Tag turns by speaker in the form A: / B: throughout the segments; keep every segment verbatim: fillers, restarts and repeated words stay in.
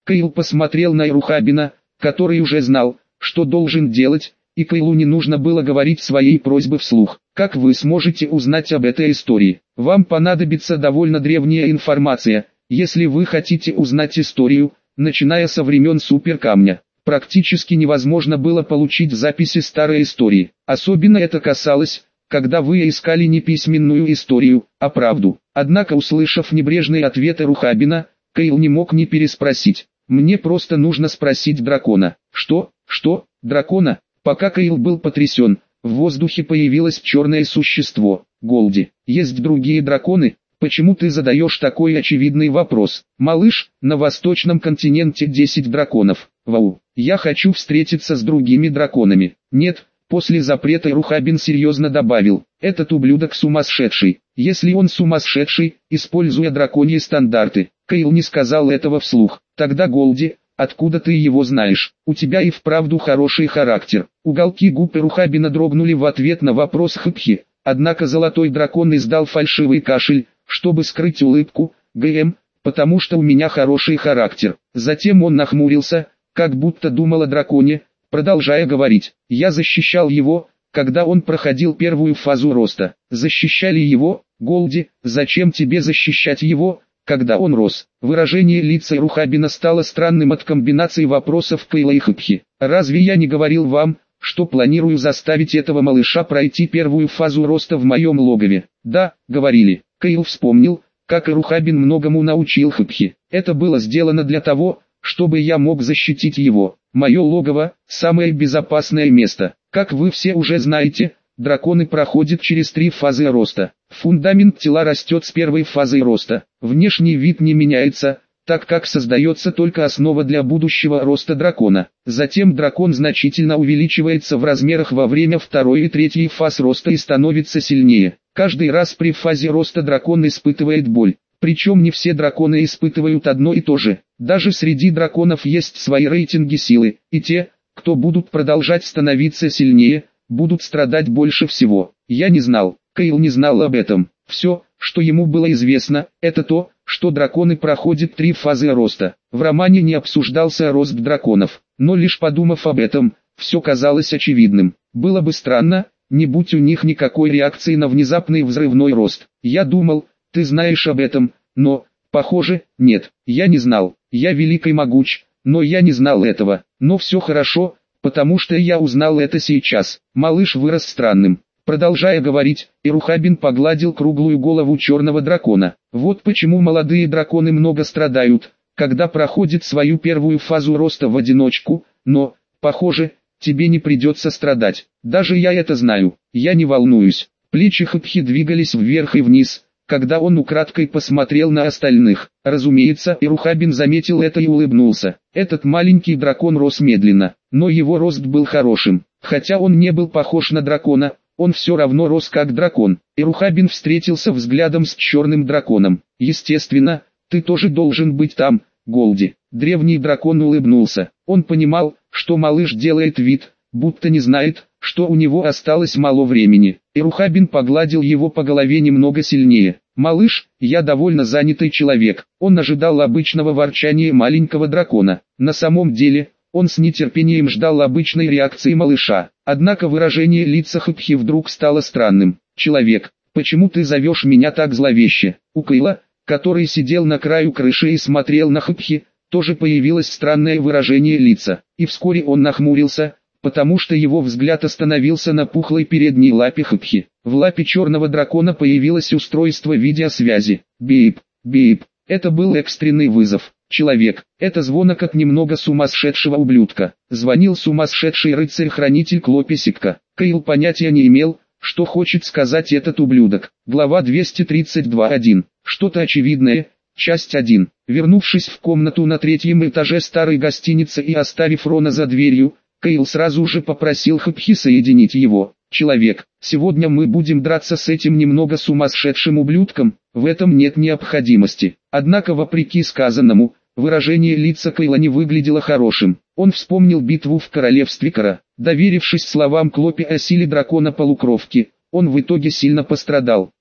A: Кайл посмотрел на Эрухабина, который уже знал, что должен делать, и Кайлу не нужно было говорить своей просьбы вслух. Как вы сможете узнать об этой истории? Вам понадобится довольно древняя информация, если вы хотите узнать историю, начиная со времен Суперкамня. Практически невозможно было получить записи старой истории. Особенно это касалось, когда вы искали не письменную историю, а правду. Однако, услышав небрежный ответ Эрухабина, Кайл не мог не переспросить. «Мне просто нужно спросить дракона». «Что? Что? Дракона?» Пока Кайл был потрясен, в воздухе появилось черное существо. «Голди, есть другие драконы? Почему ты задаешь такой очевидный вопрос?» «Малыш, на восточном континенте десять драконов. Вау, я хочу встретиться с другими драконами». «Нет». После запрета Эрухабин серьезно добавил: «Этот ублюдок сумасшедший. Если он сумасшедший, используя драконьи стандарты». Кайл не сказал этого вслух. «Тогда Голди, откуда ты его знаешь? У тебя и вправду хороший характер». Уголки губ Эрухабина дрогнули в ответ на вопрос Хыпхи, однако золотой дракон издал фальшивый кашель, чтобы скрыть улыбку. «ГМ, потому что у меня хороший характер». Затем он нахмурился, как будто думал о драконе, продолжая говорить: «Я защищал его, когда он проходил первую фазу роста». «Защищали его? Голди, зачем тебе защищать его, когда он рос?» Выражение лица Эрухабина стало странным от комбинации вопросов Кайла и Хыпхи. «Разве я не говорил вам, что планирую заставить этого малыша пройти первую фазу роста в моем логове?» «Да, говорили». Кайл вспомнил, как Эрухабин многому научил Хыпхи. «Это было сделано для того, чтобы я мог защитить его. Мое логово – самое безопасное место. Как вы все уже знаете, драконы проходят через три фазы роста. Фундамент тела растет с первой фазой роста. Внешний вид не меняется, так как создается только основа для будущего роста дракона. Затем дракон значительно увеличивается в размерах во время второй и третьей фаз роста и становится сильнее. Каждый раз при фазе роста дракон испытывает боль. Причем не все драконы испытывают одно и то же. Даже среди драконов есть свои рейтинги силы, и те, кто будут продолжать становиться сильнее, будут страдать больше всего. Я не знал, Кайл не знал об этом. Все, что ему было известно, это то, что драконы проходят три фазы роста. В романе не обсуждался рост драконов, но лишь подумав об этом, все казалось очевидным. Было бы странно, не будь у них никакой реакции на внезапный взрывной рост. Я думал, ты знаешь об этом, но, похоже, нет. Я не знал. Я велик и могуч, но я не знал этого. Но все хорошо, потому что я узнал это сейчас. Малыш вырос странным. Продолжая говорить, Эрухабин погладил круглую голову черного дракона. Вот почему молодые драконы много страдают, когда проходят свою первую фазу роста в одиночку, но, похоже, тебе не придется страдать. Даже я это знаю. Я не волнуюсь. Плечи Хыпхи двигались вверх и вниз, когда он украдкой посмотрел на остальных. Разумеется, Эрухабин заметил это и улыбнулся. Этот маленький дракон рос медленно, но его рост был хорошим. Хотя он не был похож на дракона, он все равно рос как дракон. Эрухабин встретился взглядом с черным драконом. «Естественно, ты тоже должен быть там, Голди». Древний дракон улыбнулся. Он понимал, что малыш делает вид, будто не знает, что у него осталось мало времени. Эрухабин погладил его по голове немного сильнее. «Малыш, я довольно занятый человек». Он ожидал обычного ворчания маленького дракона. На самом деле, он с нетерпением ждал обычной реакции малыша. Однако выражение лица Хыпхи вдруг стало странным. «Человек, почему ты зовешь меня так зловеще?» У Кайла, который сидел на краю крыши и смотрел на Хыпхи, тоже появилось странное выражение лица. И вскоре он нахмурился, потому что его взгляд остановился на пухлой передней лапе Хыпхи. В лапе черного дракона появилось устройство видеосвязи. Бип, бип. Это был экстренный вызов. «Человек, это звонок от немного сумасшедшего ублюдка». Звонил сумасшедший рыцарь-хранитель Клописикка. Кайл понятия не имел, что хочет сказать этот ублюдок. Глава двести тридцать два один. Что-то очевидное. Часть один. Вернувшись в комнату на третьем этаже старой гостиницы и оставив Рона за дверью, Кайл сразу же попросил Хыпхи соединить его. «Человек, сегодня мы будем драться с этим немного сумасшедшим ублюдком, в этом нет необходимости». Однако, вопреки сказанному, выражение лица Кайла не выглядело хорошим. Он вспомнил битву в королевстве Кара. Доверившись словам Клопи о силе дракона-полукровки, он в итоге сильно пострадал.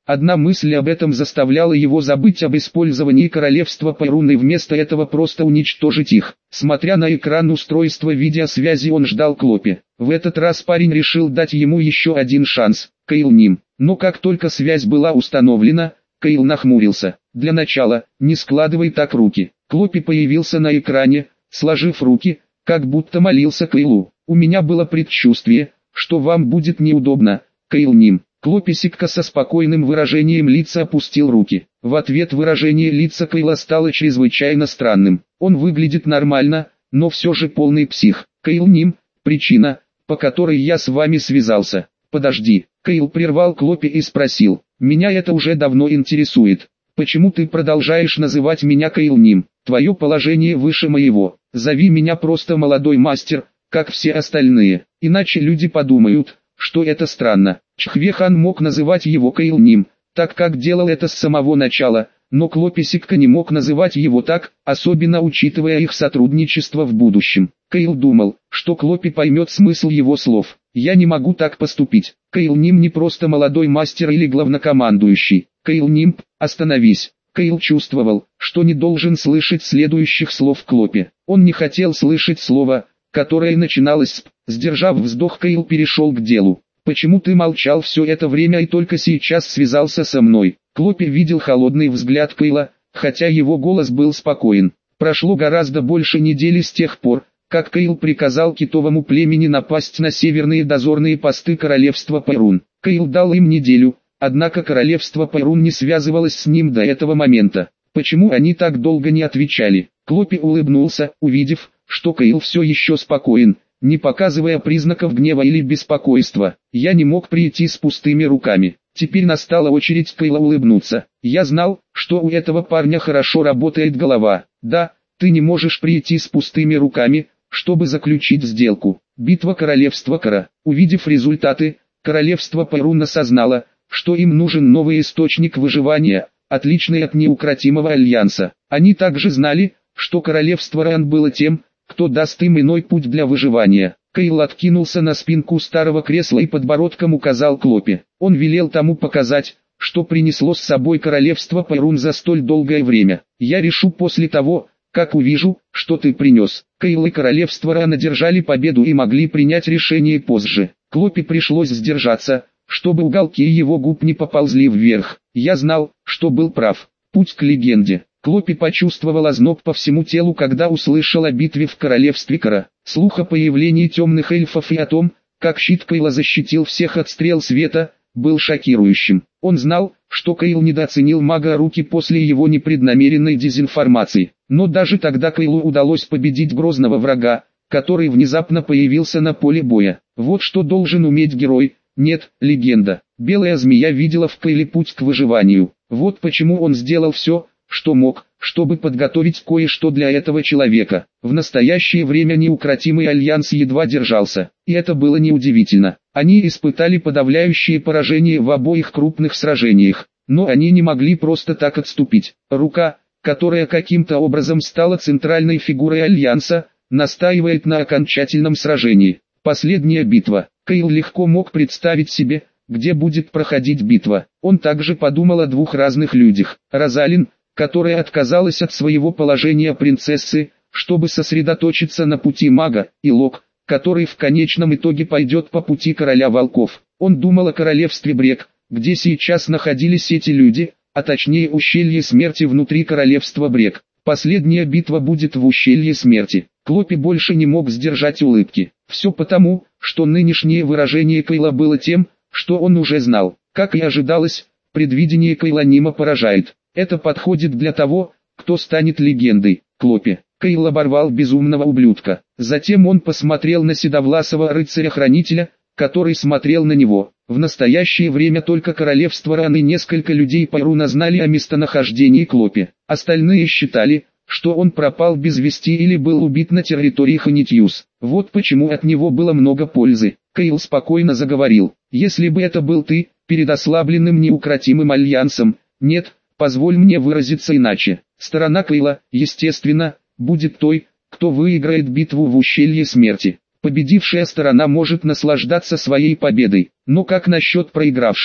A: Одна мысль об этом заставляла его забыть об использовании королевства Перун и вместо этого просто уничтожить их. Смотря на экран устройства видеосвязи, он ждал Клопи. В этот раз парень решил дать ему еще один шанс. Кайл Ним. Но как только связь была установлена, Кайл нахмурился. Для начала, не складывай так руки. Клопи появился на экране, сложив руки, как будто молился Кайлу. У меня было предчувствие, что вам будет неудобно, Кайл Ним. Клопи Сикка со спокойным выражением лица опустил руки. В ответ выражение лица Кайла стало чрезвычайно странным. Он выглядит нормально, но все же полный псих. Кайл Ним, причина, по которой я с вами связался. Подожди. Кайл прервал Клопи и спросил. Меня это уже давно интересует. Почему ты продолжаешь называть меня Кайл Ним? Твое положение выше моего. Зови меня просто молодой мастер, как все остальные. Иначе люди подумают, что это странно. Чхве-хан мог называть его Кайл Ним, так как делал это с самого начала, но Клопи Сикка не мог называть его так, особенно учитывая их сотрудничество в будущем. Кайл думал, что Клопи поймет смысл его слов. «Я не могу так поступить. Кайл Ним не просто молодой мастер или главнокомандующий. Кайл Ним, остановись». Кайл чувствовал, что не должен слышать следующих слов Клопи. Он не хотел слышать слово, которое начиналось с «п». Сдержав вздох, Кайл перешел к делу. «Почему ты молчал все это время и только сейчас связался со мной?» Клопи видел холодный взгляд Кайла, хотя его голос был спокоен. Прошло гораздо больше недели с тех пор, как Кайл приказал китовому племени напасть на северные дозорные посты королевства Перун. Кайл дал им неделю, однако королевство Перун не связывалось с ним до этого момента. Почему они так долго не отвечали? Клопи улыбнулся, увидев, что Кайл все еще спокоен, не показывая признаков гнева или беспокойства. «Я не мог прийти с пустыми руками». Теперь настала очередь Кайла улыбнуться. «Я знал, что у этого парня хорошо работает голова. Да, ты не можешь прийти с пустыми руками, чтобы заключить сделку». Битва королевства Кара. Увидев результаты, королевство Перун осознало, что им нужен новый источник выживания, отличный от неукротимого альянса. Они также знали, что королевство Ран было тем, кто даст им иной путь для выживания. Кайл откинулся на спинку старого кресла и подбородком указал Клопи. Он велел тому показать, что принесло с собой королевство Перун за столь долгое время. «Я решу после того, как увижу, что ты принес». Кайл и королевство Ран одержали победу и могли принять решение позже. Клопи пришлось сдержаться, чтобы уголки его губ не поползли вверх. «Я знал, что был прав. Путь к легенде». Клопи почувствовал озноб по всему телу, когда услышал о битве в королевстве Кара. Слух о появлении темных эльфов и о том, как щит Кайла защитил всех от стрел света, был шокирующим. Он знал, что Кайл недооценил мага руки после его непреднамеренной дезинформации. Но даже тогда Кайлу удалось победить грозного врага, который внезапно появился на поле боя. Вот что должен уметь герой. Нет, легенда. Белая змея видела в Кайле путь к выживанию. Вот почему он сделал все, что мог, чтобы подготовить кое-что для этого человека. В настоящее время неукротимый альянс едва держался, и это было неудивительно. Они испытали подавляющее поражение в обоих крупных сражениях, но они не могли просто так отступить. Рука, которая каким-то образом стала центральной фигурой альянса, настаивает на окончательном сражении. Последняя битва. Кайл легко мог представить себе, где будет проходить битва. Он также подумал о двух разных людях. Розалин, которая отказалась от своего положения принцессы, чтобы сосредоточиться на пути мага, и Лок, который в конечном итоге пойдет по пути короля волков. Он думал о королевстве Брек, где сейчас находились эти люди, а точнее ущелье смерти внутри королевства Брек. Последняя битва будет в ущелье смерти. Клопи больше не мог сдержать улыбки. Все потому, что нынешнее выражение Кайла было тем, что он уже знал. Как и ожидалось, предвидение Кайла Нима поражает. Это подходит для того, кто станет легендой. Клопи. Кайл оборвал безумного ублюдка. Затем он посмотрел на седовласого рыцаря-хранителя, который смотрел на него. В настоящее время только королевство Ран и несколько людей Перуна знали о местонахождении Клопи. Остальные считали, что он пропал без вести или был убит на территории Ханитьюс. Вот почему от него было много пользы. Кайл спокойно заговорил. «Если бы это был ты, перед ослабленным неукротимым альянсом, нет, позволь мне выразиться иначе. Сторона Кайла, естественно, будет той, кто выиграет битву в ущелье смерти. Победившая сторона может наслаждаться своей победой, но как насчет проигравших?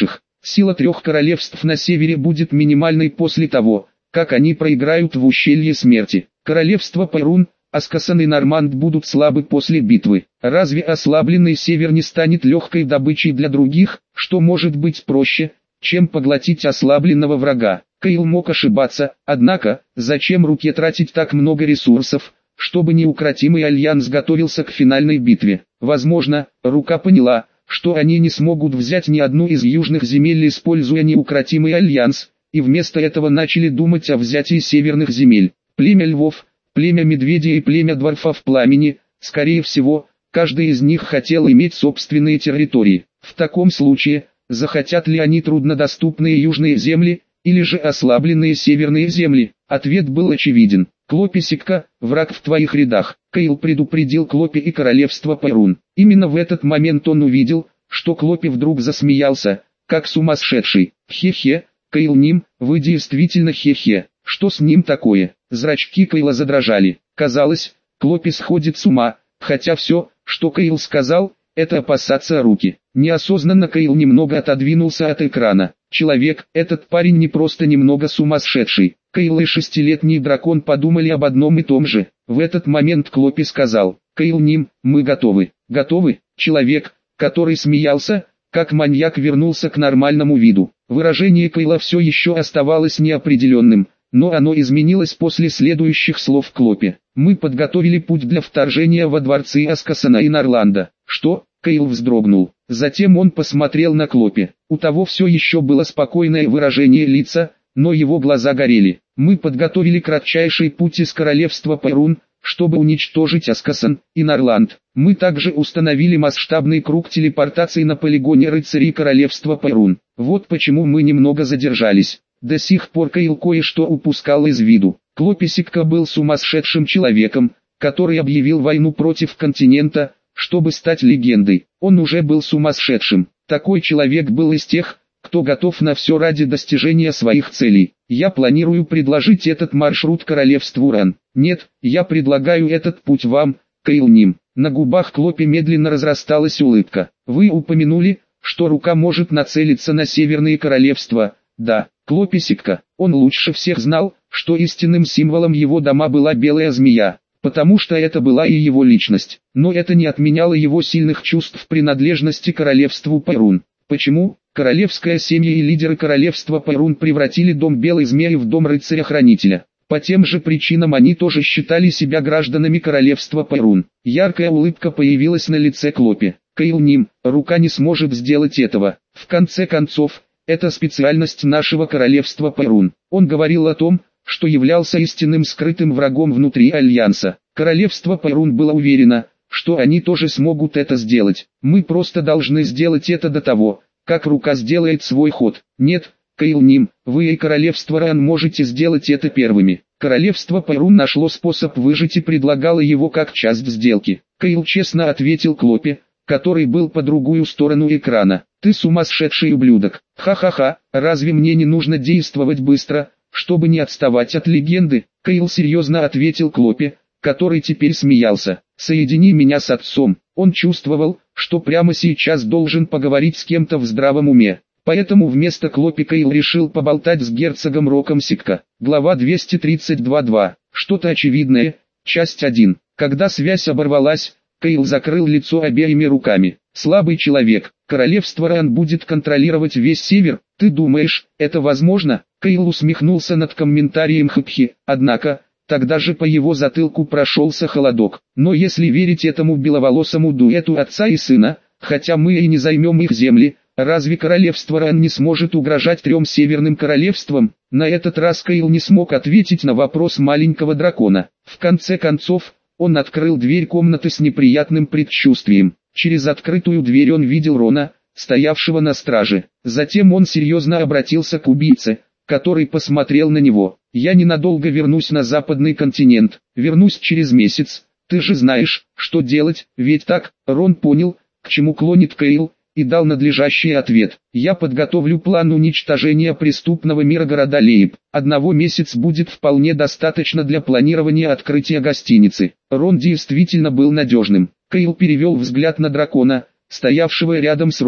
A: Сила трех королевств на севере будет минимальной после того, как они проиграют в ущелье смерти. Королевство Перун, Аскасан и Норманд будут слабы после битвы. Разве ослабленный север не станет легкой добычей для других, что может быть проще, чем поглотить ослабленного врага? Кейл мог ошибаться, однако, зачем Руке тратить так много ресурсов, чтобы неукротимый альянс готовился к финальной битве? Возможно, Рука поняла, что они не смогут взять ни одну из южных земель, используя неукротимый альянс, и вместо этого начали думать о взятии северных земель. Племя львов, племя медведей и племя дворфов пламени, скорее всего, каждый из них хотел иметь собственные территории. В таком случае, захотят ли они труднодоступные южные земли, или же ослабленные северные земли? Ответ был очевиден. Клопи Сикка, враг в твоих рядах. Кейл предупредил Клопи и королевство Перун. Именно в этот момент он увидел, что Клопи вдруг засмеялся, как сумасшедший. Хе-хе, Кейл Ним, вы действительно хе-хе. Что с ним такое? Зрачки Кейла задрожали. Казалось, Клопи сходит с ума, хотя все, что Кейл сказал, это опасаться Руки. Неосознанно Кейл немного отодвинулся от экрана. Человек, этот парень не просто немного сумасшедший. Кейл и шестилетний дракон подумали об одном и том же. В этот момент Клопи сказал: «Кейл Ним, мы готовы». «Готовы?» Человек, который смеялся, как маньяк, вернулся к нормальному виду. Выражение Кейла все еще оставалось неопределенным, но оно изменилось после следующих слов Клопи. «Мы подготовили путь для вторжения во дворцы Аскасана и Норланда». «Что?» Кейл вздрогнул. Затем он посмотрел на Клопи. У того все еще было спокойное выражение лица, но его глаза горели. «Мы подготовили кратчайший путь из королевства Перун, чтобы уничтожить Аскасан и Норланд. Мы также установили масштабный круг телепортации на полигоне рыцарей королевства Перун. Вот почему мы немного задержались». До сих пор Кейл кое-что упускал из виду. Клопи Сикка был сумасшедшим человеком, который объявил войну против континента, чтобы стать легендой. Он уже был сумасшедшим. Такой человек был из тех, кто готов на все ради достижения своих целей. Я планирую предложить этот маршрут королевству Ран. Нет, я предлагаю этот путь вам, Кейл Ним. На губах Клопи медленно разрасталась улыбка. Вы упомянули, что Рука может нацелиться на северные королевства. Да, Клопи Сикка. Он лучше всех знал, что истинным символом его дома была белая змея, потому что это была и его личность. Но это не отменяло его сильных чувств принадлежности королевству Перун. Почему? Королевская семья и лидеры королевства Перун превратили дом белой змеи в дом рыцаря-хранителя. По тем же причинам они тоже считали себя гражданами королевства Перун. Яркая улыбка появилась на лице Клопи. Кейл Ним, Рука не сможет сделать этого. В конце концов, это специальность нашего королевства Перун. Он говорил о том, что являлся истинным скрытым врагом внутри Альянса. Королевство Перун было уверено, что они тоже смогут это сделать. Мы просто должны сделать это до того, как Рука сделает свой ход. Нет, Кейл Ним, вы и королевство Ран можете сделать это первыми. Королевство Перун нашло способ выжить и предлагало его как часть сделки. Кейл честно ответил Клопи, который был по другую сторону экрана. Ты сумасшедший ублюдок. Ха-ха-ха, разве мне не нужно действовать быстро, чтобы не отставать от легенды? Кейл серьезно ответил Клопи, который теперь смеялся. Соедини меня с отцом. Он чувствовал, что прямо сейчас должен поговорить с кем-то в здравом уме. Поэтому вместо Клопи Кейл решил поболтать с герцогом Роком Сикка. Глава двести тридцать два два. Что-то очевидное. Часть один. Когда связь оборвалась, Кейл закрыл лицо обеими руками. Слабый человек. Королевство Ран будет контролировать весь север. Ты думаешь, это возможно? Кейл усмехнулся над комментарием Хпхи. Однако, тогда же по его затылку прошелся холодок. Но если верить этому беловолосому дуэту отца и сына, хотя мы и не займем их земли, разве королевство Ран не сможет угрожать трем северным королевствам? На этот раз Кейл не смог ответить на вопрос маленького дракона. В конце концов, он открыл дверь комнаты с неприятным предчувствием. Через открытую дверь он видел Рона, стоявшего на страже. Затем он серьезно обратился к убийце, который посмотрел на него. «Я ненадолго вернусь на западный континент. Вернусь через месяц. Ты же знаешь, что делать, ведь так?» Рон понял, к чему клонит Кейл, и дал надлежащий ответ. «Я подготовлю план уничтожения преступного мира города Лейб. Одного месяца будет вполне достаточно для планирования открытия гостиницы». Рон действительно был надежным. Кейл перевел взгляд на дракона, стоявшего рядом с Роном.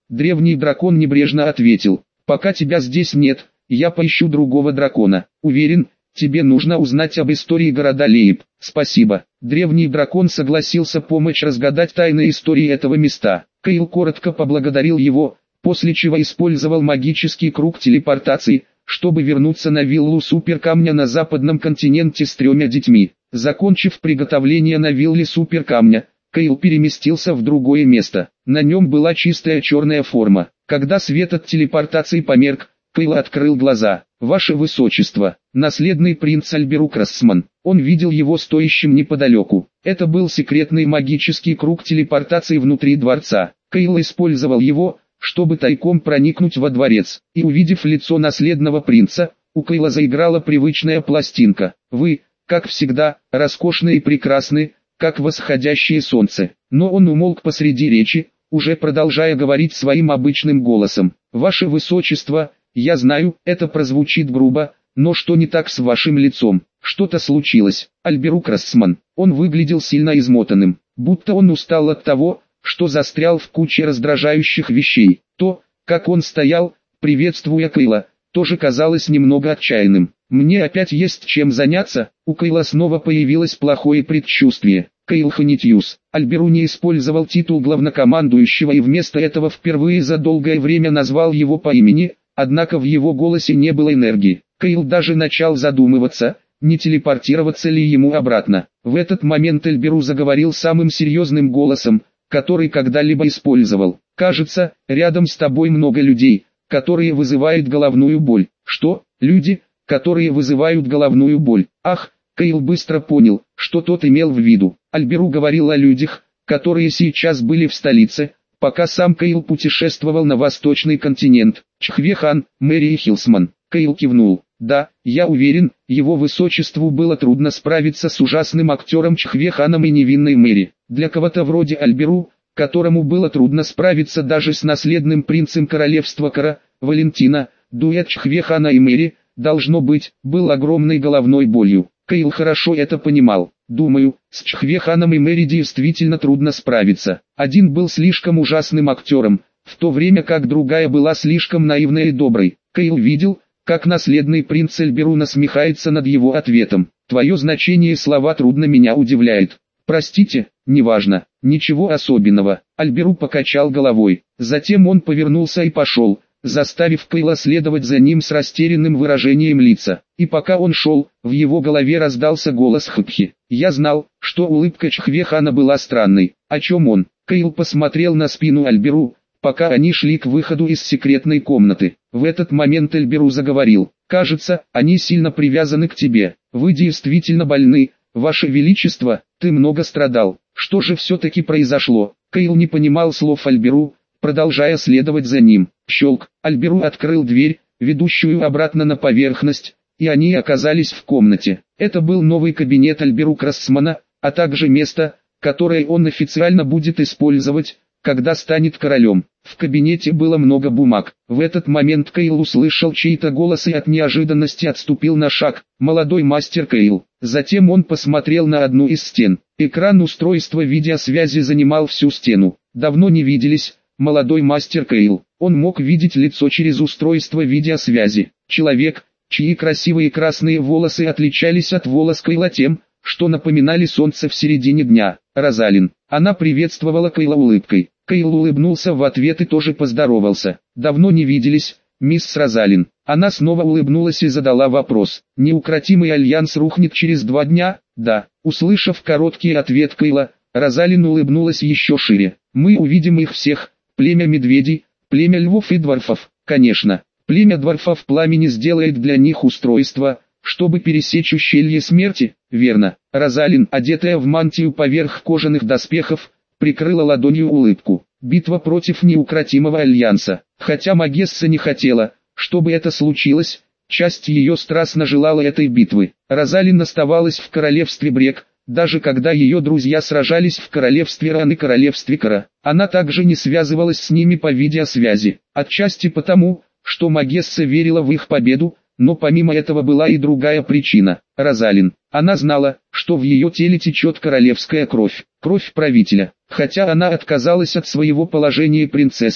A: Древний дракон небрежно ответил: «Пока тебя здесь нет, я поищу другого дракона. Уверен, тебе нужно узнать об истории города Лейб». «Спасибо». Древний дракон согласился помочь разгадать тайны истории этого места. Кейл коротко поблагодарил его, после чего использовал магический круг телепортации, чтобы вернуться на виллу Суперкамня на западном континенте с тремя детьми. Закончив приготовление на вилле Суперкамня, Кейл переместился в другое место. На нем была чистая черная форма. Когда свет от телепортации померк, Кейл открыл глаза. «Ваше Высочество, наследный принц Альберук Рассман». Он видел его стоящим неподалеку. Это был секретный магический круг телепортации внутри дворца. Кейл использовал его, чтобы тайком проникнуть во дворец. И увидев лицо наследного принца, у Кейла заиграла привычная пластинка. «Вы, как всегда, роскошны и прекрасны, как восходящее солнце». Но он умолк посреди речи, уже продолжая говорить своим обычным голосом. «Ваше Высочество, я знаю, это прозвучит грубо, но что не так с вашим лицом? Что-то случилось». Альберук Рассман. Он выглядел сильно измотанным, будто он устал от того, что застрял в куче раздражающих вещей. То, как он стоял, приветствуя Кейла, тоже казалось немного отчаянным. «Мне опять есть чем заняться?» У Кейла снова появилось плохое предчувствие. Кейл Ханитьюс. Альберу не использовал титул главнокомандующего и вместо этого впервые за долгое время назвал его по имени, однако в его голосе не было энергии. Кейл даже начал задумываться, не телепортироваться ли ему обратно. В этот момент Альберу заговорил самым серьезным голосом, который когда-либо использовал. «Кажется, рядом с тобой много людей, которые вызывают головную боль». «Что? Люди, которые вызывают головную боль?» Ах, Кейл быстро понял, что тот имел в виду. Альберу говорил о людях, которые сейчас были в столице, пока сам Кейл путешествовал на восточный континент. Чхве-хан, Мэри Хилсман. Кейл кивнул. «Да, я уверен, его высочеству было трудно справиться с ужасным актером Чхве-ханом и невинной Мэри. Для кого-то вроде Альберу, которому было трудно справиться даже с наследным принцем королевства Кара, Валентина, дуэт Чхве-хана и Мэри, должно быть, был огромной головной болью». Кейл хорошо это понимал. «Думаю, с Чхве-ханом и Мэри действительно трудно справиться. Один был слишком ужасным актером, в то время как другая была слишком наивной и доброй». Кейл видел, как наследный принц Альберу насмехается над его ответом. «Твое значение слова трудно меня удивляет». «Простите, неважно, ничего особенного». Альберу покачал головой. Затем он повернулся и пошел, заставив Кейла следовать за ним с растерянным выражением лица. И пока он шел, в его голове раздался голос Хапхи. «Я знал, что улыбка Чхве-хана была странной». «О чем он?» Кейл посмотрел на спину Альберу, пока они шли к выходу из секретной комнаты. В этот момент Альберу заговорил. «Кажется, они сильно привязаны к тебе. Вы действительно больны, Ваше Величество, ты много страдал. Что же все-таки произошло?» Кейл не понимал слов Альберу, продолжая следовать за ним. Щелк. Альберу открыл дверь, ведущую обратно на поверхность, и они оказались в комнате. Это был новый кабинет Альберу Рассмана, а также место, которое он официально будет использовать, когда станет королем. В кабинете было много бумаг. В этот момент Кейл услышал чей-то голос и от неожиданности отступил на шаг. «Молодой мастер Кейл». Затем он посмотрел на одну из стен. Экран устройства видеосвязи занимал всю стену. «Давно не виделись, молодой мастер Кейл». Он мог видеть лицо через устройство видеосвязи. Человек, чьи красивые красные волосы отличались от волос Кейла тем, что напоминали солнце в середине дня. Розалин. Она приветствовала Кейла улыбкой. Кейл улыбнулся в ответ и тоже поздоровался. «Давно не виделись, мисс Розалин». Она снова улыбнулась и задала вопрос. «Неукротимый альянс рухнет через два дня?» «Да». Услышав короткий ответ Кейла, Розалин улыбнулась еще шире. «Мы увидим их всех, племя медведей, племя львов и дворфов». «Конечно. Племя дворфов пламени сделает для них устройство, чтобы пересечь ущелье смерти». «Верно». Розалин, одетая в мантию поверх кожаных доспехов, прикрыла ладонью улыбку. «Битва против неукротимого альянса». Хотя Магесса не хотела, чтобы это случилось, часть ее страстно желала этой битвы. Розалин оставалась в королевстве Брек, даже когда ее друзья сражались в королевстве Ран и королевстве Кара. Она также не связывалась с ними по видеосвязи, отчасти потому, что Магесса верила в их победу, но помимо этого была и другая причина. Розалин. Она знала, что в ее теле течет королевская кровь, кровь правителя. Хотя она отказалась от своего положения принцессы,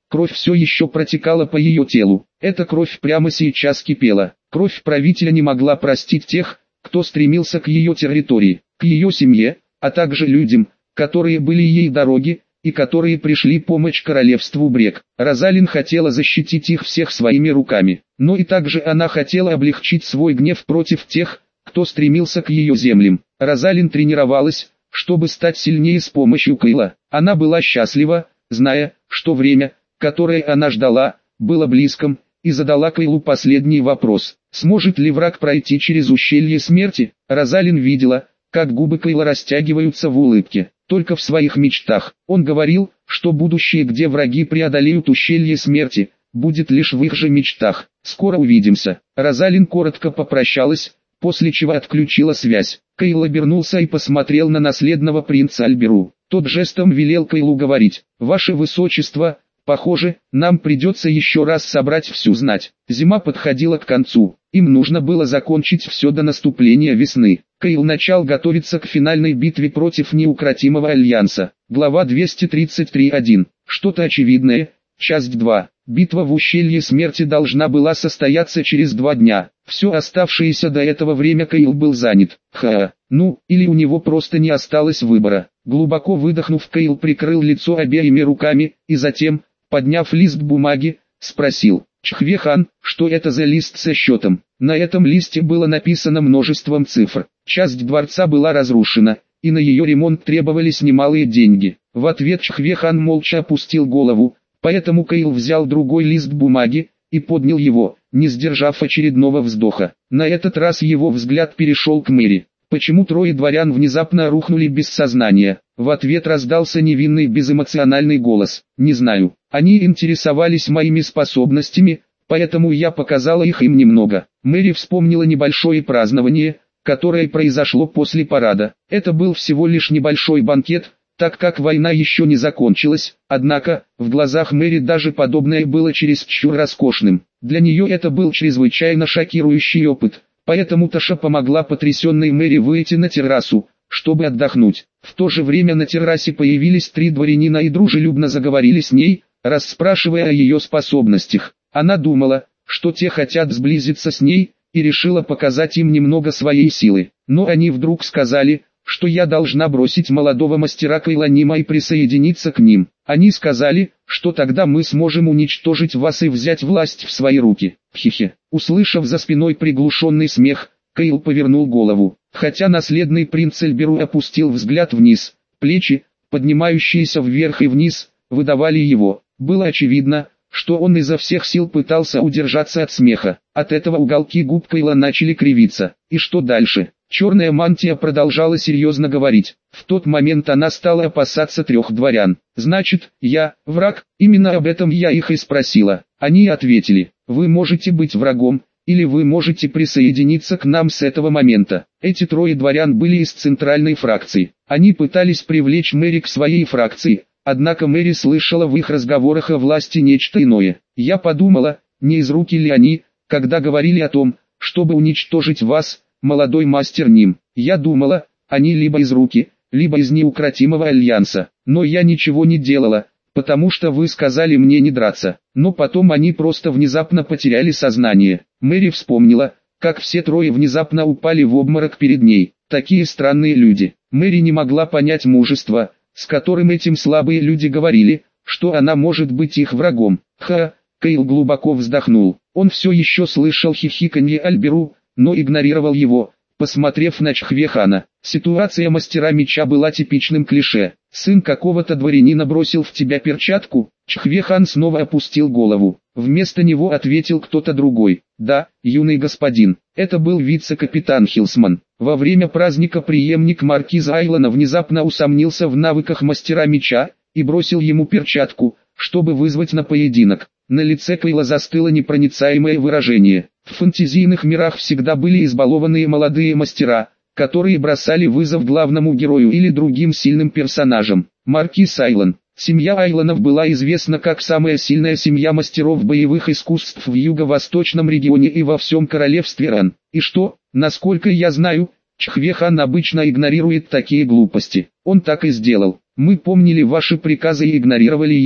A: Кровь все еще протекала по ее телу. Эта кровь прямо сейчас кипела. Кровь правителя не могла простить тех, кто стремился к ее территории, к ее семье, а также людям, которые были ей дороги, и которые пришли помочь королевству Брек. Розалин хотела защитить их всех своими руками, но и также она хотела облегчить свой гнев против тех, кто стремился к ее землям. Розалин тренировалась, чтобы стать сильнее с помощью Кейла. Она была счастлива, зная, что время, которое она ждала, было близким, и задала Кейлу последний вопрос. Сможет ли враг пройти через ущелье смерти? Розалин видела, как губы Кейла растягиваются в улыбке. Только в своих мечтах. Он говорил, что будущее, где враги преодолеют ущелье смерти, будет лишь в их же мечтах. Скоро увидимся. Розалин коротко попрощалась, после чего отключила связь. Кейл обернулся и посмотрел на наследного принца Альберу. Тот жестом велел Кейлу говорить: «Ваше высочество, похоже, нам придется еще раз собрать всю знать». Зима подходила к концу. Им нужно было закончить все до наступления весны. Кейл начал готовиться к финальной битве против неукротимого альянса. Глава двести тридцать три точка один. Что-то очевидное. Часть два. Битва в ущелье смерти должна была состояться через два дня. Все оставшееся до этого время Кейл был занят. Ха, ну, или у него просто не осталось выбора. Глубоко выдохнув, Кейл прикрыл лицо обеими руками, и затем, подняв лист бумаги, спросил: «Чхве-хан, что это за лист со счетом?» На этом листе было написано множеством цифр. Часть дворца была разрушена, и на ее ремонт требовались немалые деньги. В ответ Чхве-хан молча опустил голову, поэтому Кейл взял другой лист бумаги и поднял его, не сдержав очередного вздоха. На этот раз его взгляд перешел к Мэри. Почему трое дворян внезапно рухнули без сознания? В ответ раздался невинный безэмоциональный голос: «Не знаю, они интересовались моими способностями, поэтому я показала их им немного». Мэри вспомнила небольшое празднование, которое произошло после парада. Это был всего лишь небольшой банкет, так как война еще не закончилась, однако, в глазах Мэри даже подобное было чересчур роскошным. Для нее это был чрезвычайно шокирующий опыт, поэтому Таша помогла потрясенной Мэри выйти на террасу, чтобы отдохнуть. В то же время на террасе появились три дворянина и дружелюбно заговорили с ней, расспрашивая о ее способностях. Она думала, что те хотят сблизиться с ней, и решила показать им немного своей силы. Но они вдруг сказали, что я должна бросить молодого мастера Кейланима и присоединиться к ним. Они сказали, что тогда мы сможем уничтожить вас и взять власть в свои руки. Хе-хе. Услышав за спиной приглушенный смех, Кейл повернул голову. Хотя наследный принц Эльберу опустил взгляд вниз, плечи, поднимающиеся вверх и вниз, выдавали его. Было очевидно, что он изо всех сил пытался удержаться от смеха. От этого уголки губ Кейла начали кривиться. И что дальше? Черная мантия продолжала серьезно говорить. В тот момент она стала опасаться трех дворян. «Значит, я, враг?» Именно об этом я их и спросила. Они ответили: «Вы можете быть врагом, или вы можете присоединиться к нам с этого момента». Эти трое дворян были из центральной фракции. Они пытались привлечь Мэри к своей фракции, однако Мэри слышала в их разговорах о власти нечто иное. Я подумала, не из руки ли они, когда говорили о том, чтобы уничтожить вас, молодой мастер Ним. Я думала, они либо из руки, либо из неукротимого альянса. Но я ничего не делала, потому что вы сказали мне не драться. Но потом они просто внезапно потеряли сознание. Мэри вспомнила, как все трое внезапно упали в обморок перед ней. Такие странные люди. Мэри не могла понять мужество, с которым этим слабые люди говорили, что она может быть их врагом. Ха, Кейл глубоко вздохнул. Он все еще слышал хихиканье Альберу, но игнорировал его, посмотрев на Чхве-хана. Ситуация мастера меча была типичным клише. «Сын какого-то дворянина бросил в тебя перчатку?» Чхве-хан снова опустил голову. Вместо него ответил кто-то другой. «Да, юный господин, это был вице-капитан Хилсман». Во время праздника преемник маркиза Айлана внезапно усомнился в навыках мастера меча, и бросил ему перчатку, чтобы вызвать на поединок. На лице Кейла застыло непроницаемое выражение. В фэнтезийных мирах всегда были избалованные молодые мастера, которые бросали вызов главному герою или другим сильным персонажам. Маркиз Айлан. Семья Айланов была известна как самая сильная семья мастеров боевых искусств в юго-восточном регионе и во всем королевстве Ран. И что, насколько я знаю, Чхве-хан обычно игнорирует такие глупости. Он так и сделал. Мы помнили ваши приказы и игнорировали его.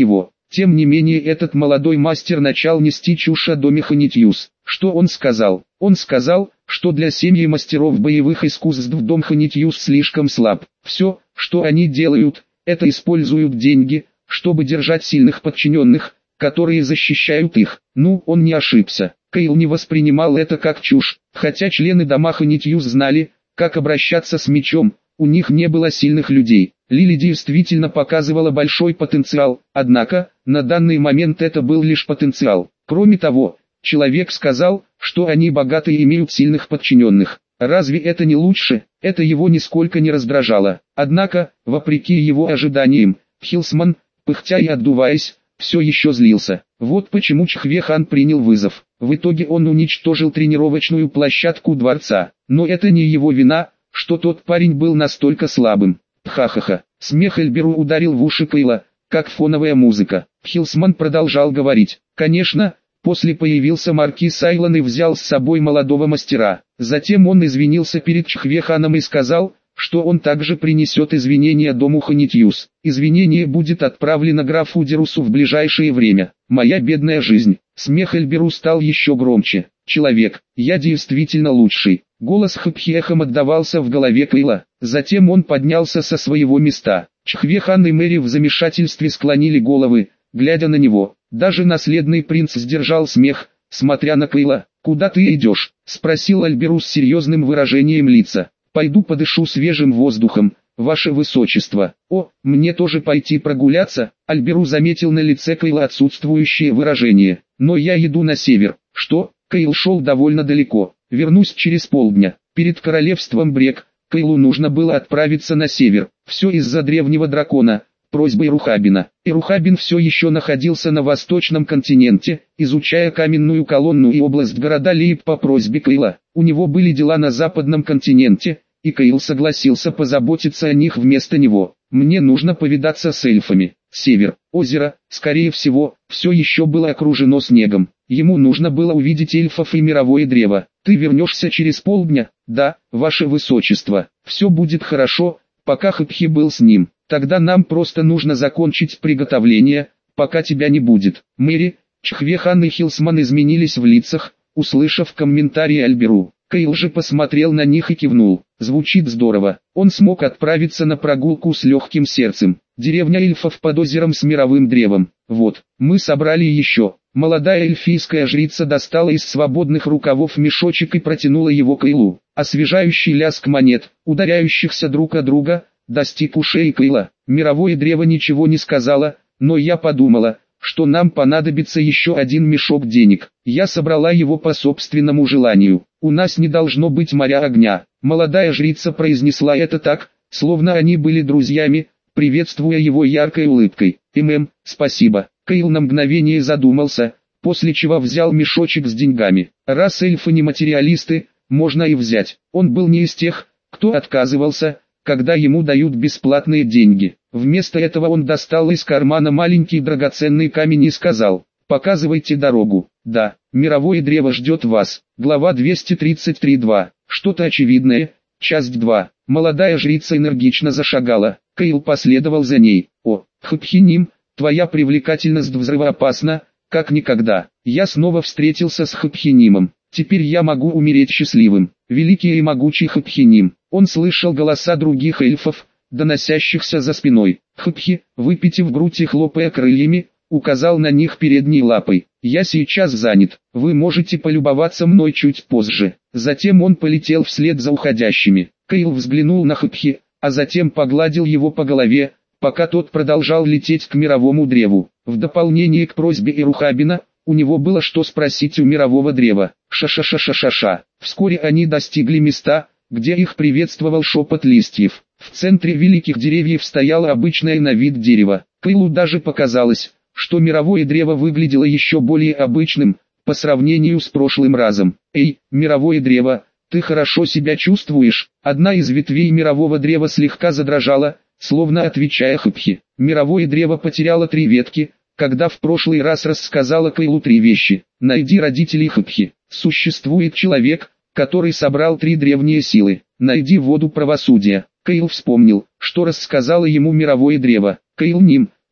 A: Тем не менее этот молодой мастер начал нести чушь о доме Ханитьюс. Что он сказал? Он сказал, что для семьи мастеров боевых искусств дом Ханитьюс слишком слаб. Все, что они делают, это используют деньги, чтобы держать сильных подчиненных, которые защищают их. Ну, он не ошибся. Кейл не воспринимал это как чушь, хотя члены дома Ханитьюс знали, как обращаться с мечом, у них не было сильных людей. Лили действительно показывала большой потенциал, однако, на данный момент это был лишь потенциал. Кроме того, человек сказал, что они богаты и имеют сильных подчиненных. Разве это не лучше? Это его нисколько не раздражало. Однако, вопреки его ожиданиям, Хилсман, пыхтя и отдуваясь, все еще злился. Вот почему Чхве-хан принял вызов. В итоге он уничтожил тренировочную площадку дворца. Но это не его вина, что тот парень был настолько слабым. Ха-ха-ха. Смех Эльберу ударил в уши Кейла, как фоновая музыка. Хилсман продолжал говорить. Конечно, после появился маркиз Айлан и взял с собой молодого мастера. Затем он извинился перед Чхве-ханом и сказал, что он также принесет извинения дому Ханитьюс. Извинение будет отправлено графу Дерусу в ближайшее время. Моя бедная жизнь. Смех Эльберу стал еще громче. Человек, я действительно лучший. Голос Хэпхи эхом отдавался в голове Кейла. Затем он поднялся со своего места. Чхве-хан и Мэри в замешательстве склонили головы, глядя на него. Даже наследный принц сдержал смех, смотря на Кейла. «Куда ты идешь?» — спросил Альберу с серьезным выражением лица. «Пойду подышу свежим воздухом, ваше высочество». «О, мне тоже пойти прогуляться?» Альберу заметил на лице Кейла отсутствующее выражение. «Но я иду на север». «Что?» Кейл шел довольно далеко. «Вернусь через полдня». Перед королевством Брек, Кейлу нужно было отправиться на север. Все из-за древнего дракона, просьбы Ирухабина. Ирухабин все еще находился на восточном континенте, изучая каменную колонну и область города Лейб по просьбе Кейла. У него были дела на западном континенте, и Кейл согласился позаботиться о них вместо него. «Мне нужно повидаться с эльфами». Север, озеро, скорее всего, все еще было окружено снегом. Ему нужно было увидеть эльфов и мировое древо. «Ты вернешься через полдня?» «Да, ваше высочество. Все будет хорошо, пока Хэпхи был с ним. Тогда нам просто нужно закончить приготовление, пока тебя не будет». Мэри, Чхве-хан и Хилсман изменились в лицах, услышав комментарий Альберу. Кейл же посмотрел на них и кивнул. Звучит здорово. Он смог отправиться на прогулку с легким сердцем. Деревня эльфов под озером с мировым древом. Вот, мы собрали еще. Молодая эльфийская жрица достала из свободных рукавов мешочек и протянула его Кейлу. Освежающий лязг монет, ударяющихся друг о друга, достиг ушей Кейла. Мировое древо ничего не сказала, но я подумала, что нам понадобится еще один мешок денег. Я собрала его по собственному желанию. У нас не должно быть моря огня. Молодая жрица произнесла это так, словно они были друзьями, приветствуя его яркой улыбкой. «Мм, спасибо». Кейл на мгновение задумался, после чего взял мешочек с деньгами. Раз эльфы не материалисты, можно и взять. Он был не из тех, кто отказывался, когда ему дают бесплатные деньги. Вместо этого он достал из кармана маленький драгоценный камень и сказал: «Показывайте дорогу». «Да, мировое древо ждет вас». Глава двести тридцать три два. Что-то очевидное. Часть два. Молодая жрица энергично зашагала. Кейл последовал за ней. «О, Хэпхиним, твоя привлекательность взрывоопасна, как никогда. Я снова встретился с Хэпхинимом. Теперь я могу умереть счастливым». Великий и могучий Хэпхиним. Он слышал голоса других эльфов, доносящихся за спиной. Хэпхи, выпитив грудь и хлопая крыльями, указал на них передней лапой. «Я сейчас занят, вы можете полюбоваться мной чуть позже». Затем он полетел вслед за уходящими. Кейл взглянул на Хэпхи, а затем погладил его по голове, пока тот продолжал лететь к мировому древу. В дополнение к просьбе Ирухабина, у него было что спросить у мирового древа. Ша-ша-ша-ша-ша-ша. Вскоре они достигли места, где их приветствовал шепот листьев. В центре великих деревьев стояло обычное на вид дерево. Кейлу даже показалось, что мировое древо выглядело еще более обычным, по сравнению с прошлым разом. «Эй, мировое древо, ты хорошо себя чувствуешь?» Одна из ветвей мирового древа слегка задрожала, словно отвечая Хэпхи. Мировое древо потеряло три ветки, когда в прошлый раз рассказала Кейлу три вещи. «Найди родителей Хэпхи». Существует человек, который собрал три древние силы. «Найди воду правосудия». Кейл вспомнил, что рассказала ему мировое древо. Кейл Ним,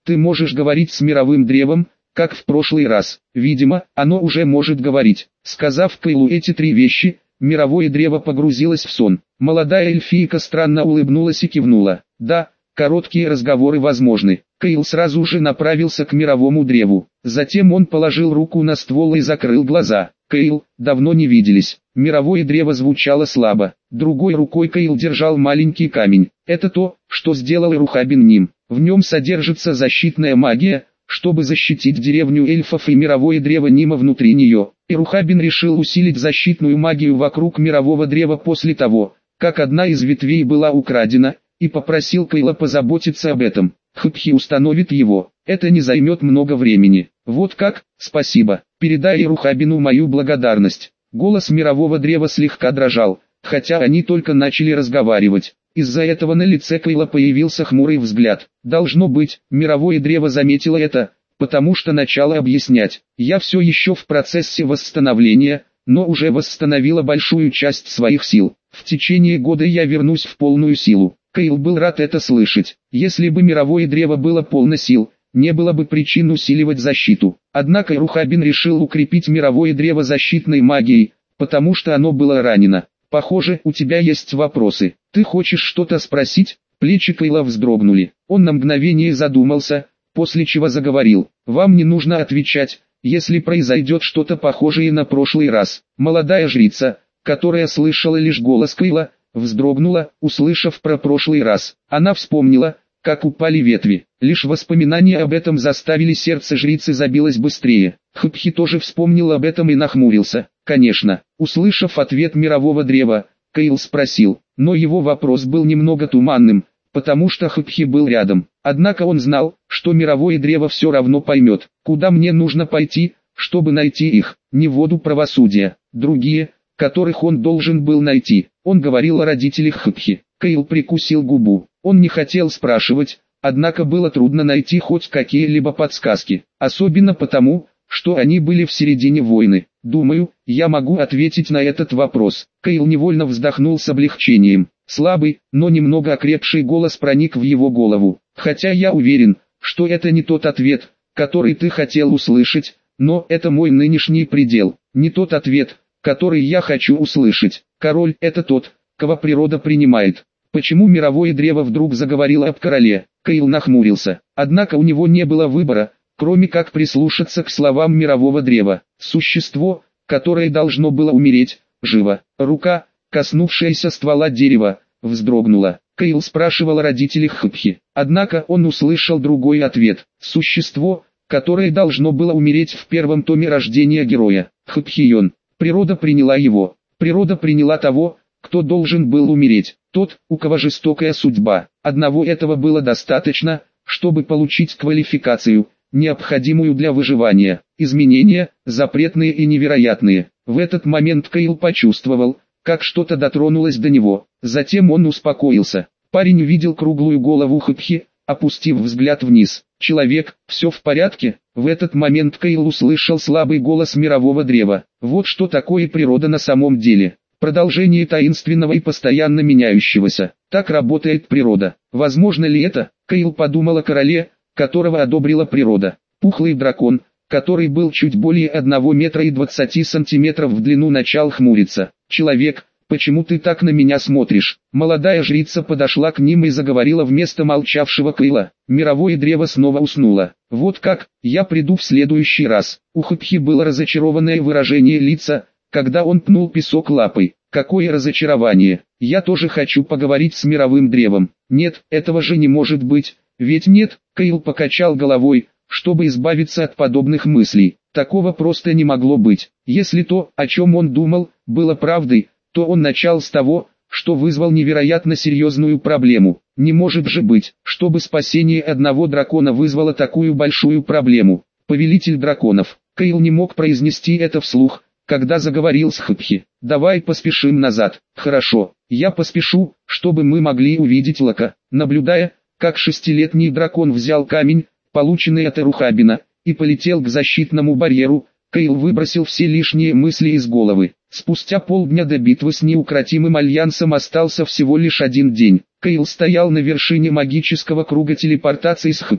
A: Ты можешь говорить с мировым древом, как в прошлый раз. Видимо, оно уже может говорить. Сказав Кейлу эти три вещи, мировое древо погрузилось в сон. Молодая эльфийка странно улыбнулась и кивнула. Да, короткие разговоры возможны. Кейл сразу же направился к мировому древу. Затем он положил руку на ствол и закрыл глаза. Кейл, давно не виделись. Мировое древо звучало слабо. Другой рукой Кейл держал маленький камень. Это то, что сделал Ирухабин Ним. В нем содержится защитная магия, чтобы защитить деревню эльфов и мировое древо Нима внутри нее. Ирухабин решил усилить защитную магию вокруг мирового древа после того, как одна из ветвей была украдена, и попросил Кейла позаботиться об этом. Хпхи установит его. Это не займет много времени. Вот как? Спасибо. Передай Ирухабину мою благодарность. Голос мирового древа слегка дрожал, хотя они только начали разговаривать. Из-за этого на лице Кейла появился хмурый взгляд. Должно быть, мировое древо заметило это, потому что начало объяснять. Я все еще в процессе восстановления, но уже восстановила большую часть своих сил. В течение года я вернусь в полную силу. Кейл был рад это слышать. Если бы мировое древо было полно сил, не было бы причин усиливать защиту. Однако Ирухабин решил укрепить мировое древо защитной магией, потому что оно было ранено. Похоже, у тебя есть вопросы. Ты хочешь что-то спросить? Плечи Кейла вздрогнули. Он на мгновение задумался, после чего заговорил. Вам не нужно отвечать, если произойдет что-то похожее на прошлый раз. Молодая жрица, которая слышала лишь голос Кейла, вздрогнула, услышав про прошлый раз. Она вспомнила, как упали ветви. Лишь воспоминания об этом заставили сердце жрицы забилось быстрее. Хпхи тоже вспомнил об этом и нахмурился. Конечно, услышав ответ мирового древа, Кейл спросил, но его вопрос был немного туманным, потому что Хпхи был рядом. Однако он знал, что мировое древо все равно поймет, куда мне нужно пойти, чтобы найти их. Не в воду правосудия, другие, которых он должен был найти. Он говорил о родителях Хпхи. Кейл прикусил губу. Он не хотел спрашивать, однако было трудно найти хоть какие-либо подсказки, особенно потому, что они были в середине войны. Думаю, я могу ответить на этот вопрос. Кейл невольно вздохнул с облегчением. Слабый, но немного окрепший голос проник в его голову. Хотя я уверен, что это не тот ответ, который ты хотел услышать, но это мой нынешний предел. Не тот ответ, который я хочу услышать. Король – это тот, кого природа принимает. Почему мировое древо вдруг заговорило об короле? Кейл нахмурился. Однако у него не было выбора, кроме как прислушаться к словам мирового древа. Существо, которое должно было умереть, живо. Рука, коснувшаяся ствола дерева, вздрогнула. Кейл спрашивал о родителях Хпхи. Однако он услышал другой ответ. Существо, которое должно было умереть в первом томе рождения героя. Хпхион. Природа приняла его. Природа приняла того, кто должен был умереть. Тот, у кого жестокая судьба. Одного этого было достаточно, чтобы получить квалификацию, необходимую для выживания. Изменения, запретные и невероятные. В этот момент Кейл почувствовал, как что-то дотронулось до него. Затем он успокоился. Парень увидел круглую голову Хпхи, опустив взгляд вниз. «Человек, все в порядке?» В этот момент Кейл услышал слабый голос мирового древа. Вот что такое природа на самом деле. Продолжение таинственного и постоянно меняющегося. Так работает природа. Возможно ли это? Кейл подумал о короле, которого одобрила природа. Пухлый дракон, который был чуть более одного метра и двадцати сантиметров в длину, начал хмуриться. «Человек, почему ты так на меня смотришь?» Молодая жрица подошла к ним и заговорила вместо молчавшего Кейла. Мировое древо снова уснуло. «Вот как, я приду в следующий раз». У Хпхи было разочарованное выражение лица, когда он пнул песок лапой. «Какое разочарование! Я тоже хочу поговорить с мировым древом». «Нет, этого же не может быть, ведь нет». Кейл покачал головой, чтобы избавиться от подобных мыслей. Такого просто не могло быть. Если то, о чем он думал, было правдой, то он начал с того, что вызвал невероятно серьезную проблему. Не может же быть, чтобы спасение одного дракона вызвало такую большую проблему. Повелитель драконов. Кейл не мог произнести это вслух, когда заговорил с Хпхи. «Давай поспешим назад». «Хорошо, я поспешу, чтобы мы могли увидеть Лока». Наблюдая, как шестилетний дракон взял камень, полученный от Ирухабина, и полетел к защитному барьеру, Кейл выбросил все лишние мысли из головы. Спустя полдня до битвы с неукротимым альянсом остался всего лишь один день. Кейл стоял на вершине магического круга телепортации с Хпхи.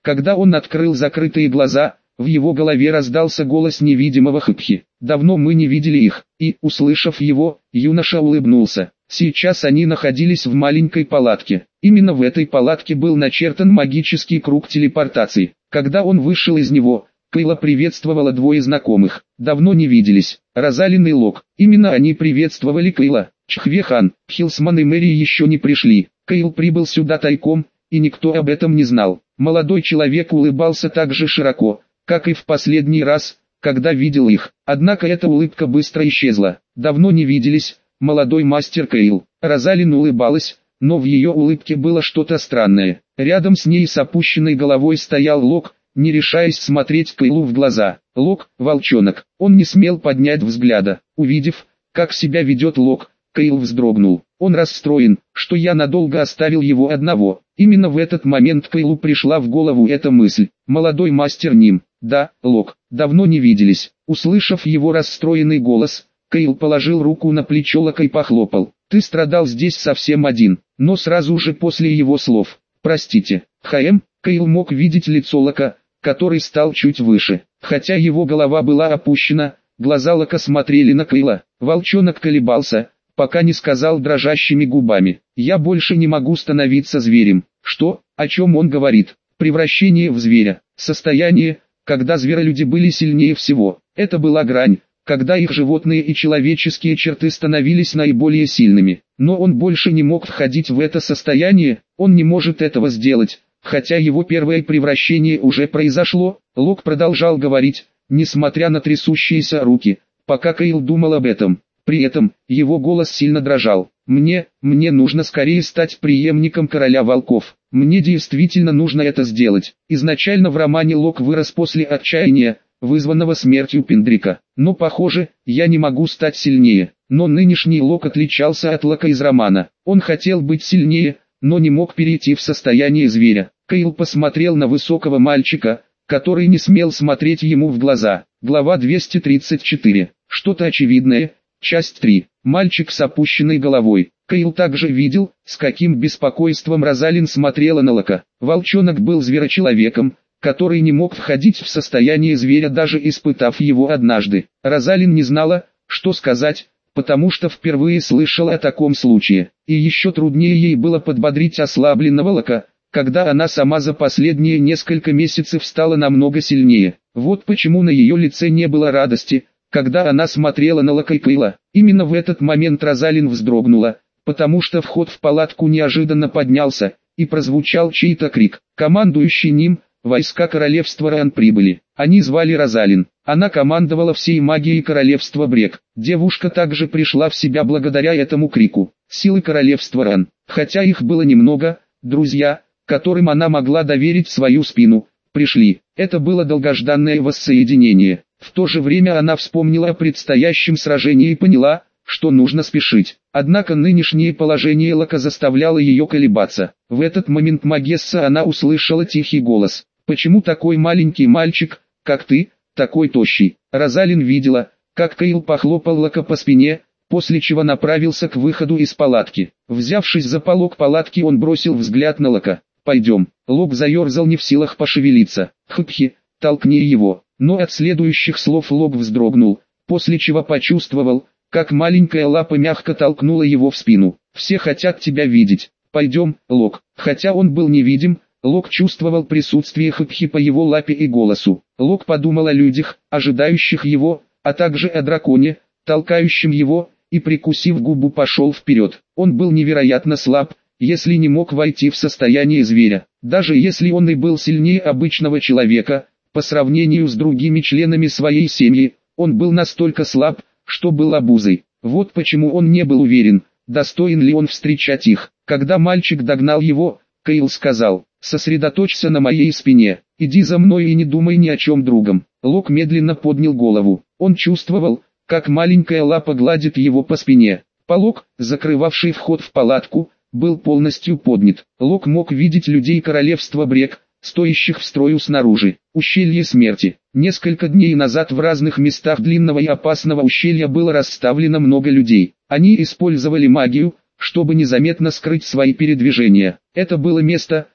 A: Когда он открыл закрытые глаза, в его голове раздался голос невидимого Хыпхи. Давно мы не видели их, и, услышав его, юноша улыбнулся. Сейчас они находились в маленькой палатке. Именно в этой палатке был начертан магический круг телепортации. Когда он вышел из него, Кейла приветствовала двое знакомых. Давно не виделись. Розалин и Лок. Именно они приветствовали Кейла. Чхве-хан, Хилсман и Мэри еще не пришли. Кейл прибыл сюда тайком, и никто об этом не знал. Молодой человек улыбался так же широко, как и в последний раз, когда видел их. Однако эта улыбка быстро исчезла. Давно не виделись, молодой мастер Кейл. Розалин улыбалась, но в ее улыбке было что-то странное. Рядом с ней с опущенной головой стоял Лок, не решаясь смотреть Кейлу в глаза. Лок, волчонок. Он не смел поднять взгляда. Увидев, как себя ведет Лок, Кейл вздрогнул. Он расстроен, что я надолго оставил его одного. Именно в этот момент Кейлу пришла в голову эта мысль. Молодой мастер Ним. Да, Лок, давно не виделись. Услышав его расстроенный голос, Кейл положил руку на плечо Лока и похлопал. Ты страдал здесь совсем один, но сразу же после его слов. Простите, ХМ, Кейл мог видеть лицо Лока, который стал чуть выше. Хотя его голова была опущена, глаза Лока смотрели на Кейла. Волчонок колебался, пока не сказал дрожащими губами. Я больше не могу становиться зверем. Что, о чем он говорит? Превращение в зверя. Состояние, когда зверолюди были сильнее всего. Это была грань, когда их животные и человеческие черты становились наиболее сильными. Но он больше не мог входить в это состояние, он не может этого сделать, хотя его первое превращение уже произошло. Лок продолжал говорить, несмотря на трясущиеся руки, пока Кейл думал об этом. При этом, его голос сильно дрожал. «Мне, мне нужно скорее стать преемником короля волков. Мне действительно нужно это сделать». Изначально в романе Лок вырос после отчаяния, вызванного смертью Пендрика. Но похоже, я не могу стать сильнее. Но нынешний Лок отличался от Лока из романа. Он хотел быть сильнее, но не мог перейти в состояние зверя. Кейл посмотрел на высокого мальчика, который не смел смотреть ему в глаза. Глава двести тридцать четыре. Что-то очевидное. Часть три. Мальчик с опущенной головой. Кейл также видел, с каким беспокойством Розалин смотрела на Лока. Волчонок был зверочеловеком, который не мог входить в состояние зверя, даже испытав его однажды. Розалин не знала, что сказать, потому что впервые слышала о таком случае. И еще труднее ей было подбодрить ослабленного Лока, когда она сама за последние несколько месяцев стала намного сильнее. Вот почему на ее лице не было радости, когда она смотрела на Лока и Кейла. Именно в этот момент Розалин вздрогнула, потому что вход в палатку неожиданно поднялся, и прозвучал чей-то крик. Командующий Ним, войска королевства Ран прибыли. Они звали Розалин. Она командовала всей магией королевства Брек. Девушка также пришла в себя благодаря этому крику. Силы королевства Ран, хотя их было немного, друзья, которым она могла доверить свою спину, пришли. Это было долгожданное воссоединение. В то же время она вспомнила о предстоящем сражении и поняла, что нужно спешить. Однако нынешнее положение Лока заставляло ее колебаться. В этот момент Магесса она услышала тихий голос. «Почему такой маленький мальчик, как ты, такой тощий?» Розалин видела, как Кейл похлопал Лока по спине, после чего направился к выходу из палатки. Взявшись за полог палатки, он бросил взгляд на Лока. «Пойдем». Лок заерзал, не в силах пошевелиться. «Хыпхи, толкни его». Но от следующих слов Лок вздрогнул, после чего почувствовал, как маленькая лапа мягко толкнула его в спину. «Все хотят тебя видеть. Пойдем, Лок». Хотя он был невидим, Лок чувствовал присутствие Хыпхи по его лапе и голосу. Лок подумал о людях, ожидающих его, а также о драконе, толкающем его, и прикусив губу пошел вперед. Он был невероятно слаб, если не мог войти в состояние зверя. Даже если он и был сильнее обычного человека, по сравнению с другими членами своей семьи, он был настолько слаб, что был обузой. Вот почему он не был уверен, достоин ли он встречать их. Когда мальчик догнал его, Кейл сказал: «Сосредоточься на моей спине, иди за мной и не думай ни о чем другом». Лок медленно поднял голову. Он чувствовал, как маленькая лапа гладит его по спине. Полог, закрывавший вход в палатку, был полностью поднят. Лок мог видеть людей королевства Брек, стоящих в строю снаружи. Ущелье смерти. Несколько дней назад в разных местах длинного и опасного ущелья было расставлено много людей. Они использовали магию, чтобы незаметно скрыть свои передвижения. Это было место,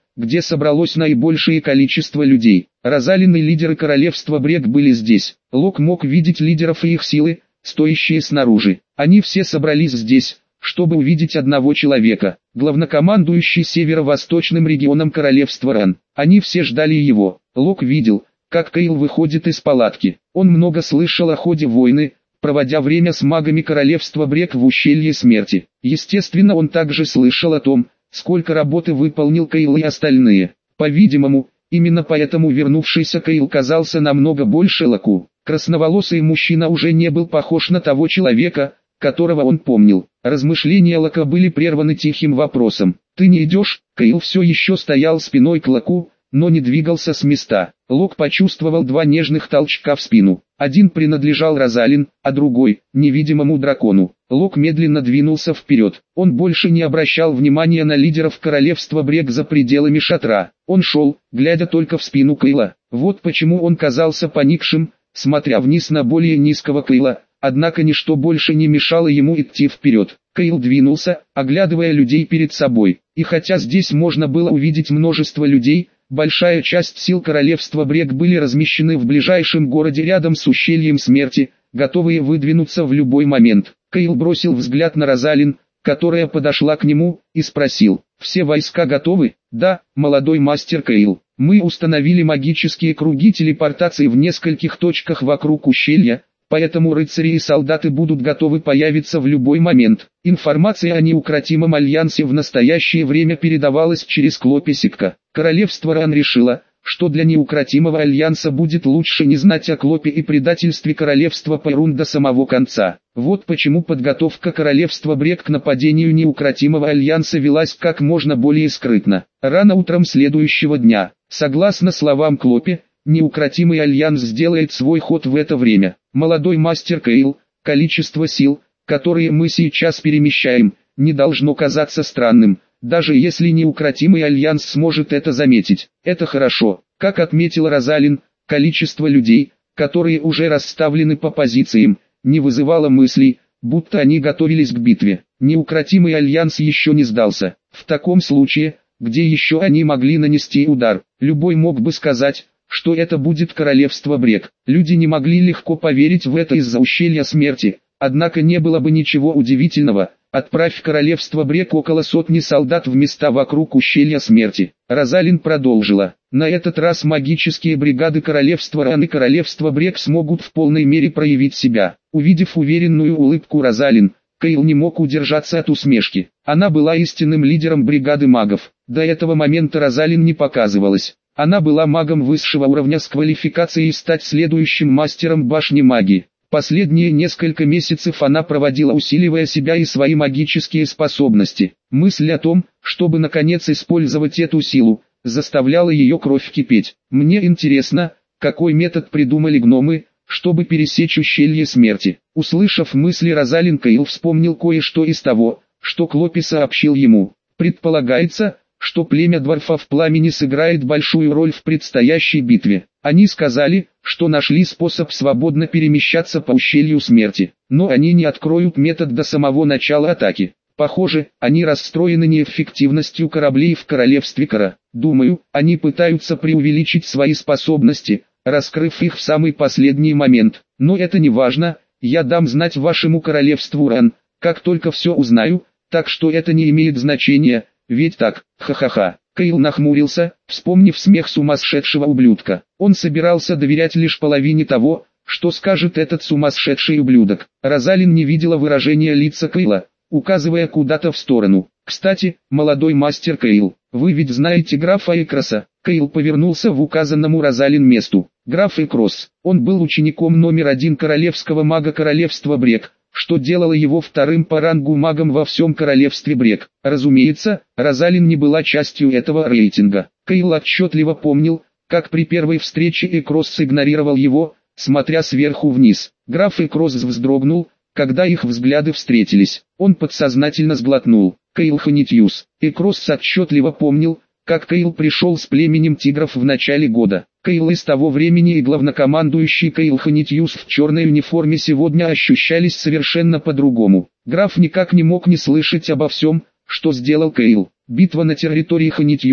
A: где собралось наибольшее количество людей. Розалин и лидеры королевства Брек были здесь. Лок мог видеть лидеров и их силы, стоящие снаружи. Они все собрались здесь, чтобы увидеть одного человека, главнокомандующий северо-восточным регионом королевства Ран. Они все ждали его. Лок видел, как Кейл выходит из палатки. Он много слышал о ходе войны, проводя время с магами королевства Брек в ущелье смерти. Естественно, он также слышал о том, сколько работы выполнил Кейл и остальные. По-видимому, именно поэтому вернувшийся Кейл казался намного больше Локу. Красноволосый мужчина уже не был похож на того человека, которого он помнил. Размышления Лока были прерваны тихим вопросом. «Ты не идешь?» Кейл все еще стоял спиной к Локу, но не двигался с места. Лок почувствовал два нежных толчка в спину. Один принадлежал Розалин, а другой – невидимому дракону. Лок медленно двинулся вперед. Он больше не обращал внимания на лидеров королевства Брек за пределами шатра. Он шел, глядя только в спину Кейла. Вот почему он казался поникшим, смотря вниз на более низкого Кейла. Однако ничто больше не мешало ему идти вперед. Кейл двинулся, оглядывая людей перед собой. И хотя здесь можно было увидеть множество людей, большая часть сил королевства Брек были размещены в ближайшем городе рядом с ущельем смерти, готовые выдвинуться в любой момент. Кейл бросил взгляд на Розалин, которая подошла к нему, и спросил: «Все войска готовы?» «Да, молодой мастер Кейл. Мы установили магические круги телепортации в нескольких точках вокруг ущелья, поэтому рыцари и солдаты будут готовы появиться в любой момент». Информация о неукротимом альянсе в настоящее время передавалась через Клопе-Сикка. Королевство Ран решило, что для неукротимого альянса будет лучше не знать о Клопе и предательстве королевства Пайрун до самого конца. Вот почему подготовка королевства Брек к нападению неукротимого альянса велась как можно более скрытно. Рано утром следующего дня, согласно словам Клопе, неукротимый альянс сделает свой ход в это время. «Молодой мастер Кейл, количество сил, которые мы сейчас перемещаем, не должно казаться странным, даже если неукротимый альянс сможет это заметить. Это хорошо». Как отметил Розалин, количество людей, которые уже расставлены по позициям, не вызывало мыслей, будто они готовились к битве. Неукротимый альянс еще не сдался. В таком случае, где еще они могли нанести удар? Любой мог бы сказать, что это будет королевство Брек. Люди не могли легко поверить в это из-за ущелья смерти, однако не было бы ничего удивительного, отправь в королевство Брек около сотни солдат в места вокруг ущелья смерти. Розалин продолжила: «На этот раз магические бригады королевства Ран и королевства Брек смогут в полной мере проявить себя». Увидев уверенную улыбку Розалин, Кейл не мог удержаться от усмешки. Она была истинным лидером бригады магов. До этого момента Розалин не показывалась. Она была магом высшего уровня с квалификацией стать следующим мастером башни магии. Последние несколько месяцев она проводила, усиливая себя и свои магические способности. Мысль о том, чтобы наконец использовать эту силу, заставляла ее кровь кипеть. «Мне интересно, какой метод придумали гномы, чтобы пересечь ущелье смерти». Услышав мысли Розалин, Кейл вспомнил кое-что из того, что Клопе сообщил ему. Предполагается, что племя дворфов пламени сыграет большую роль в предстоящей битве. Они сказали, что нашли способ свободно перемещаться по ущелью смерти, но они не откроют метод до самого начала атаки. Похоже, они расстроены неэффективностью кораблей в королевстве Кара. Думаю, они пытаются преувеличить свои способности, раскрыв их в самый последний момент. Но это не важно, я дам знать вашему королевству Ран, как только все узнаю, так что это не имеет значения. Ведь так, ха-ха-ха». Кейл нахмурился, вспомнив смех сумасшедшего ублюдка. Он собирался доверять лишь половине того, что скажет этот сумасшедший ублюдок. Розалин не видела выражения лица Кейла, указывая куда-то в сторону. «Кстати, молодой мастер Кейл, вы ведь знаете графа Экроса?» Кейл повернулся в указанному Розалин месту. Граф Экрос, он был учеником номер один королевского мага королевства Брек, что делало его вторым по рангу магом во всем королевстве Брек. Разумеется, Розалин не была частью этого рейтинга. Кейл отчетливо помнил, как при первой встрече Экрос игнорировал его, смотря сверху вниз. Граф Экрос вздрогнул, когда их взгляды встретились. Он подсознательно сглотнул. Кейл Ханитьюс. Экрос отчетливо помнил, как Кейл пришел с племенем тигров в начале года. Кейл из того времени и главнокомандующий Кейл Ханитьюс в черной униформе сегодня ощущались совершенно по-другому. Граф никак не мог не слышать обо всем, что сделал Кейл. Битва на территории Ханитьюс,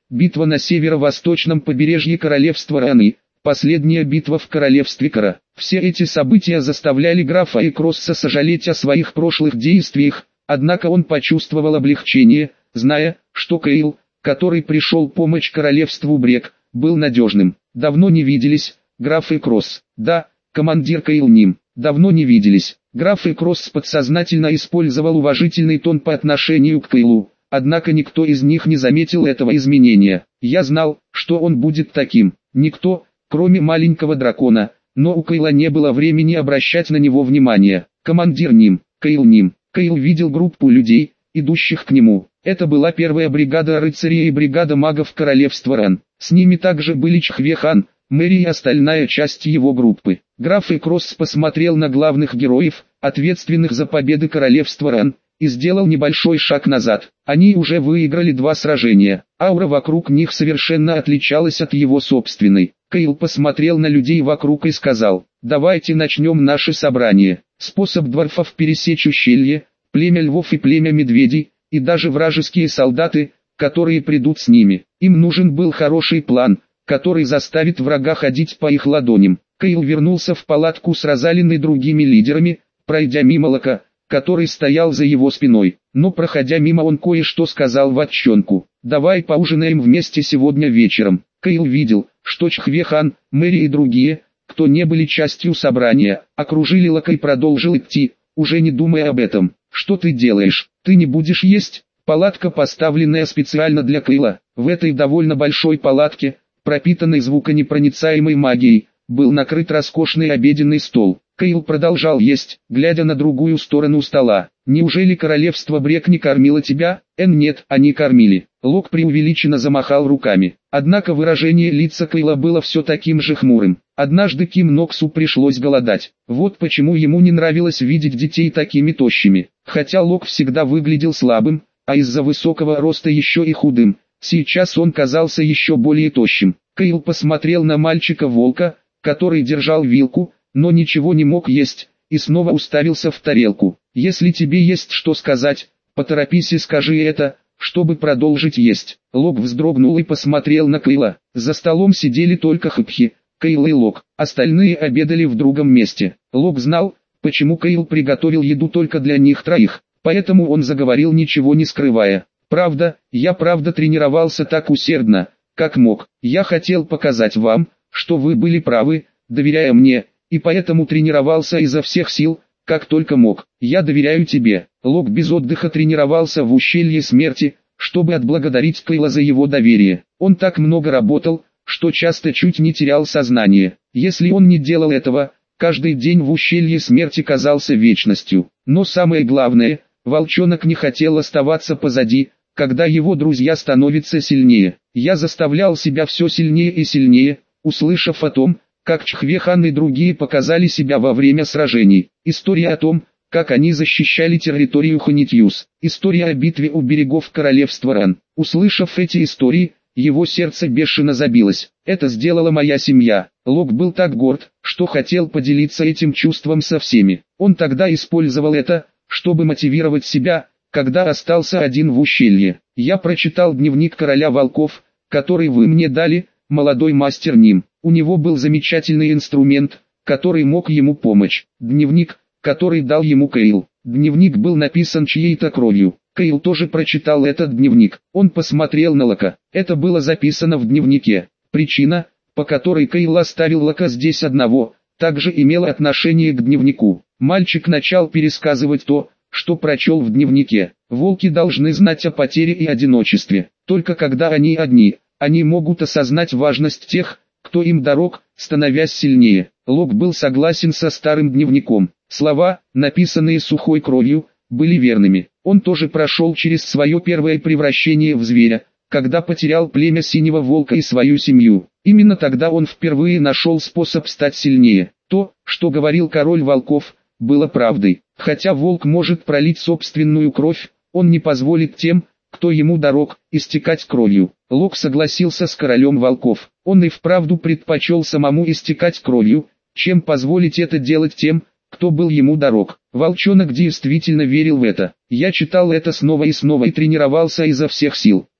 A: битва на северо-восточном побережье королевства Раны, последняя битва в королевстве Кара. Все эти события заставляли графа Экросса сожалеть о своих прошлых действиях, однако он почувствовал облегчение, зная, что Кейл, который пришел помочь королевству Брек, был надежным. Давно не виделись, граф Экросс. Да, командир Кейл Ним. Давно не виделись. Граф Экросс подсознательно использовал уважительный тон по отношению к Кейлу, однако никто из них не заметил этого изменения. Я знал, что он будет таким. Никто, кроме маленького дракона, но у Кейла не было времени обращать на него внимание. Командир Ним, Кейл Ним. Кейл видел группу людей, идущих к нему. Это была первая бригада рыцарей и бригада магов королевства Ран. С ними также были Чхве-хан, Мэри и остальная часть его группы. Граф Экросс посмотрел на главных героев, ответственных за победы королевства Ран, и сделал небольшой шаг назад. Они уже выиграли два сражения. Аура вокруг них совершенно отличалась от его собственной. Кейл посмотрел на людей вокруг и сказал: «Давайте начнем наше собрание. Способ дворфов пересечь ущелье, племя львов и племя медведей, и даже вражеские солдаты, которые придут с ними. Им нужен был хороший план, который заставит врага ходить по их ладоням». Кейл вернулся в палатку с Розалиной и другими лидерами, пройдя мимо Лока, который стоял за его спиной. Но проходя мимо, он кое-что сказал Ватчонку: «Давай поужинаем вместе сегодня вечером». Кейл видел, что Чхве-хан, Мэри и другие, кто не были частью собрания, окружили Лока и продолжил идти, уже не думая об этом. «Что ты делаешь? Ты не будешь есть?» Палатка, поставленная специально для Кейла. В этой довольно большой палатке, пропитанной звуконепроницаемой магией, был накрыт роскошный обеденный стол. Кейл продолжал есть, глядя на другую сторону стола. «Неужели королевство Брек не кормило тебя?» «Эн, нет, они кормили». Лок преувеличенно замахал руками. Однако выражение лица Кейла было все таким же хмурым. Однажды Ким Ноксу пришлось голодать. Вот почему ему не нравилось видеть детей такими тощими. Хотя Лок всегда выглядел слабым, а из-за высокого роста еще и худым, сейчас он казался еще более тощим. Кейл посмотрел на мальчика-волка, который держал вилку, но ничего не мог есть, и снова уставился в тарелку. «Если тебе есть что сказать, поторопись и скажи это, чтобы продолжить есть». Лок вздрогнул и посмотрел на Кейла. За столом сидели только Хэпхи, Кейл и Лок, остальные обедали в другом месте. Лок знал, почему Кейл приготовил еду только для них троих, поэтому он заговорил, ничего не скрывая. «Правда, я правда тренировался так усердно, как мог. Я хотел показать вам, что вы были правы, доверяя мне, и поэтому тренировался изо всех сил, как только мог. Я доверяю тебе». Лок без отдыха тренировался в ущелье смерти, чтобы отблагодарить Кейла за его доверие. Он так много работал, что часто чуть не терял сознание. Если он не делал этого, каждый день в ущелье смерти казался вечностью. Но самое главное, волчонок не хотел оставаться позади, когда его друзья становятся сильнее. Я заставлял себя все сильнее и сильнее, услышав о том, как Чхве-хан и другие показали себя во время сражений. История о том, как они защищали территорию Ханитьюс. История о битве у берегов королевства Ран. Услышав эти истории, его сердце бешено забилось. Это сделала моя семья. Лок был так горд, что хотел поделиться этим чувством со всеми. Он тогда использовал это, чтобы мотивировать себя, когда остался один в ущелье. Я прочитал дневник короля волков, который вы мне дали, молодой мастер Ним. У него был замечательный инструмент, который мог ему помочь. Дневник, который дал ему Кейл. Дневник был написан чьей-то кровью. Кейл тоже прочитал этот дневник. Он посмотрел на Лока. Это было записано в дневнике. Причина, по которой Кейл оставил Лока здесь одного, также имела отношение к дневнику. Мальчик начал пересказывать то, что прочел в дневнике. Волки должны знать о потере и одиночестве. Только когда они одни, они могут осознать важность тех, кто им дорог, становясь сильнее. Лок был согласен со старым дневником. Слова, написанные сухой кровью, были верными. Он тоже прошел через свое первое превращение в зверя, когда потерял племя Синего Волка и свою семью. Именно тогда он впервые нашел способ стать сильнее. То, что говорил король волков, было правдой. Хотя волк может пролить собственную кровь, он не позволит тем, кто ему дорог, истекать кровью. Лок согласился с королем волков. Он и вправду предпочел самому истекать кровью, чем позволить это делать тем, кто был ему дорог. Волчонок действительно верил в это. Я читал это снова и снова и тренировался изо всех сил. Но,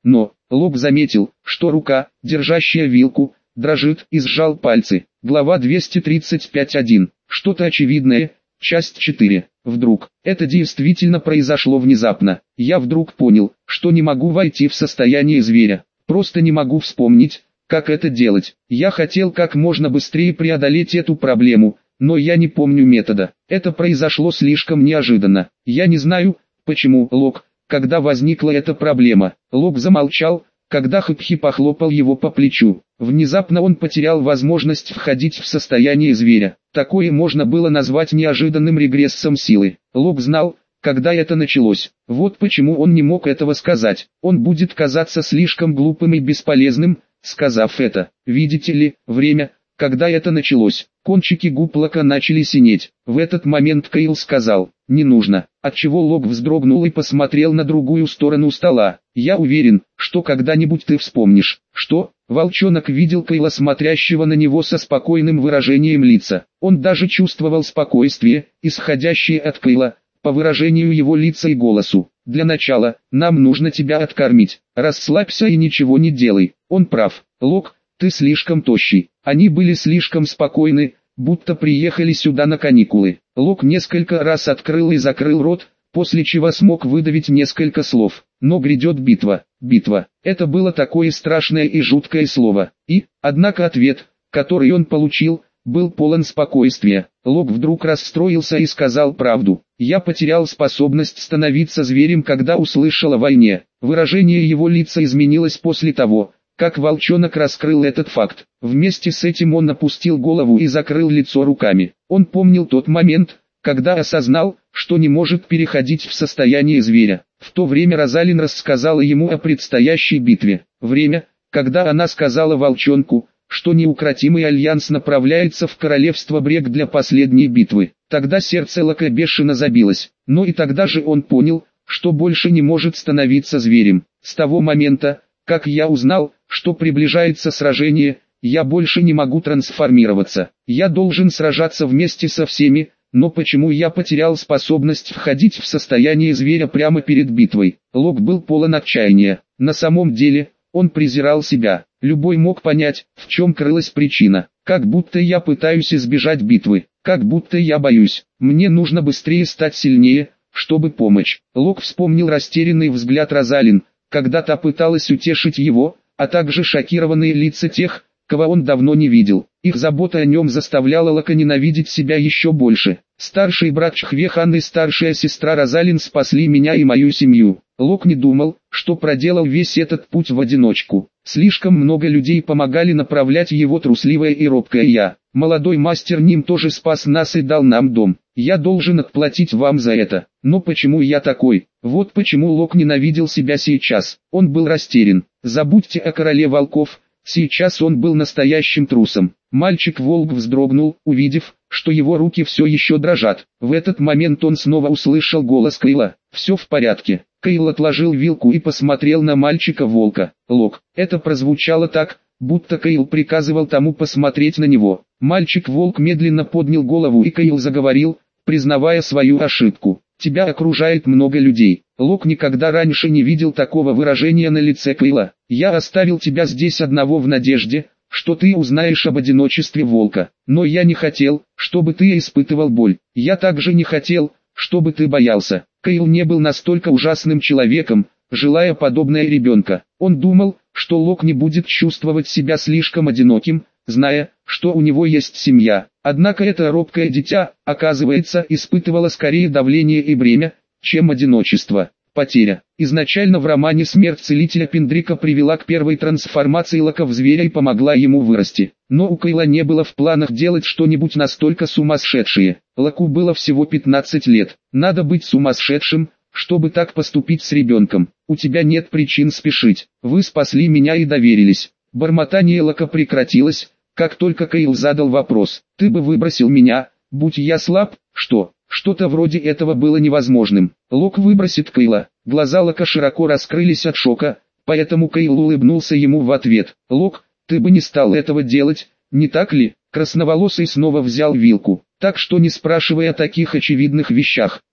A: Лок заметил, что рука, держащая вилку, дрожит, и сжал пальцы. Глава двести тридцать пять точка один. Что-то очевидное. Часть четыре. Вдруг, это действительно произошло внезапно. Я вдруг понял, что не могу войти в состояние зверя. Просто не могу вспомнить, как это делать. Я хотел как можно быстрее преодолеть эту проблему, но я не помню метода. Это произошло слишком неожиданно. Я не знаю, почему, Лок, когда возникла эта проблема. Лок замолчал, когда Хэпхи похлопал его по плечу. Внезапно он потерял возможность входить в состояние зверя. Такое можно было назвать неожиданным регрессом силы. Лок знал, когда это началось. Вот почему он не мог этого сказать. Он будет казаться слишком глупым и бесполезным, сказав это. Видите ли, время, когда это началось. Кончики губ Лока начали синеть. В этот момент Кейл сказал: «Не нужно», отчего Лок вздрогнул и посмотрел на другую сторону стола. «Я уверен, что когда-нибудь ты вспомнишь». «Что?» Волчонок видел Кейла, смотрящего на него со спокойным выражением лица. Он даже чувствовал спокойствие, исходящее от Кейла, по выражению его лица и голосу. «Для начала, нам нужно тебя откормить. Расслабься и ничего не делай». Он прав. «Лок, ты слишком тощий». Они были слишком спокойны, будто приехали сюда на каникулы. Лок несколько раз открыл и закрыл рот, после чего смог выдавить несколько слов. Но грядет битва, битва. Это было такое страшное и жуткое слово. И, однако ответ, который он получил, был полон спокойствия. Лок вдруг расстроился и сказал правду. «Я потерял способность становиться зверем, когда услышал о войне». Выражение его лица изменилось после того, как волчонок раскрыл этот факт. Вместе с этим он опустил голову и закрыл лицо руками. Он помнил тот момент, когда осознал, что не может переходить в состояние зверя. В то время Розалин рассказала ему о предстоящей битве. Время, когда она сказала волчонку, что неукротимый альянс направляется в королевство Брег для последней битвы. Тогда сердце Лока бешено забилось, но и тогда же он понял, что больше не может становиться зверем. С того момента, как я узнал, что приближается сражение, я больше не могу трансформироваться. Я должен сражаться вместе со всеми, но почему я потерял способность входить в состояние зверя прямо перед битвой? Лок был полон отчаяния. На самом деле, он презирал себя. Любой мог понять, в чем крылась причина. Как будто я пытаюсь избежать битвы. Как будто я боюсь. Мне нужно быстрее стать сильнее, чтобы помочь. Лок вспомнил растерянный взгляд Розалин, когда та пыталась утешить его, а также шокированные лица тех, кого он давно не видел. Их забота о нем заставляла Лока ненавидеть себя еще больше. Старший брат Чхвехан и старшая сестра Розалин спасли меня и мою семью. Лок не думал, что проделал весь этот путь в одиночку. Слишком много людей помогали направлять его трусливое и робкое «я». Молодой мастер Ним тоже спас нас и дал нам дом. Я должен отплатить вам за это. Но почему я такой? Вот почему Лок ненавидел себя сейчас. Он был растерян. Забудьте о короле волков. Сейчас он был настоящим трусом. Мальчик-волк вздрогнул, увидев, что его руки все еще дрожат. В этот момент он снова услышал голос Кейла. «Все в порядке». Кейл отложил вилку и посмотрел на мальчика-волка. «Лок». Это прозвучало так, будто Кейл приказывал тому посмотреть на него. Мальчик-волк медленно поднял голову, и Кейл заговорил, признавая свою ошибку. «Тебя окружает много людей». Лок никогда раньше не видел такого выражения на лице Кейла. «Я оставил тебя здесь одного в надежде, что ты узнаешь об одиночестве волка. Но я не хотел, чтобы ты испытывал боль. Я также не хотел, чтобы ты боялся». Кейл не был настолько ужасным человеком, желая подобное ребенка. Он думал, что Лок не будет чувствовать себя слишком одиноким, зная, что у него есть семья. Однако это робкое дитя, оказывается, испытывало скорее давление и бремя, чем одиночество. Потеря. Изначально в романе «Смерть целителя» Пендрика привела к первой трансформации Лока в зверя и помогла ему вырасти. Но у Кейла не было в планах делать что-нибудь настолько сумасшедшее. Локу было всего пятнадцать лет. Надо быть сумасшедшим, чтобы так поступить с ребенком. У тебя нет причин спешить. Вы спасли меня и доверились. Бормотание Лока прекратилось, как только Кейл задал вопрос. Ты бы выбросил меня, будь я слаб, что? Что-то вроде этого было невозможным. Лок выбросит Кейла. Глаза Лока широко раскрылись от шока, поэтому Кейл улыбнулся ему в ответ. Лок, ты бы не стал этого делать, не так ли? Красноволосый снова взял вилку. Так что не спрашивай о таких очевидных вещах.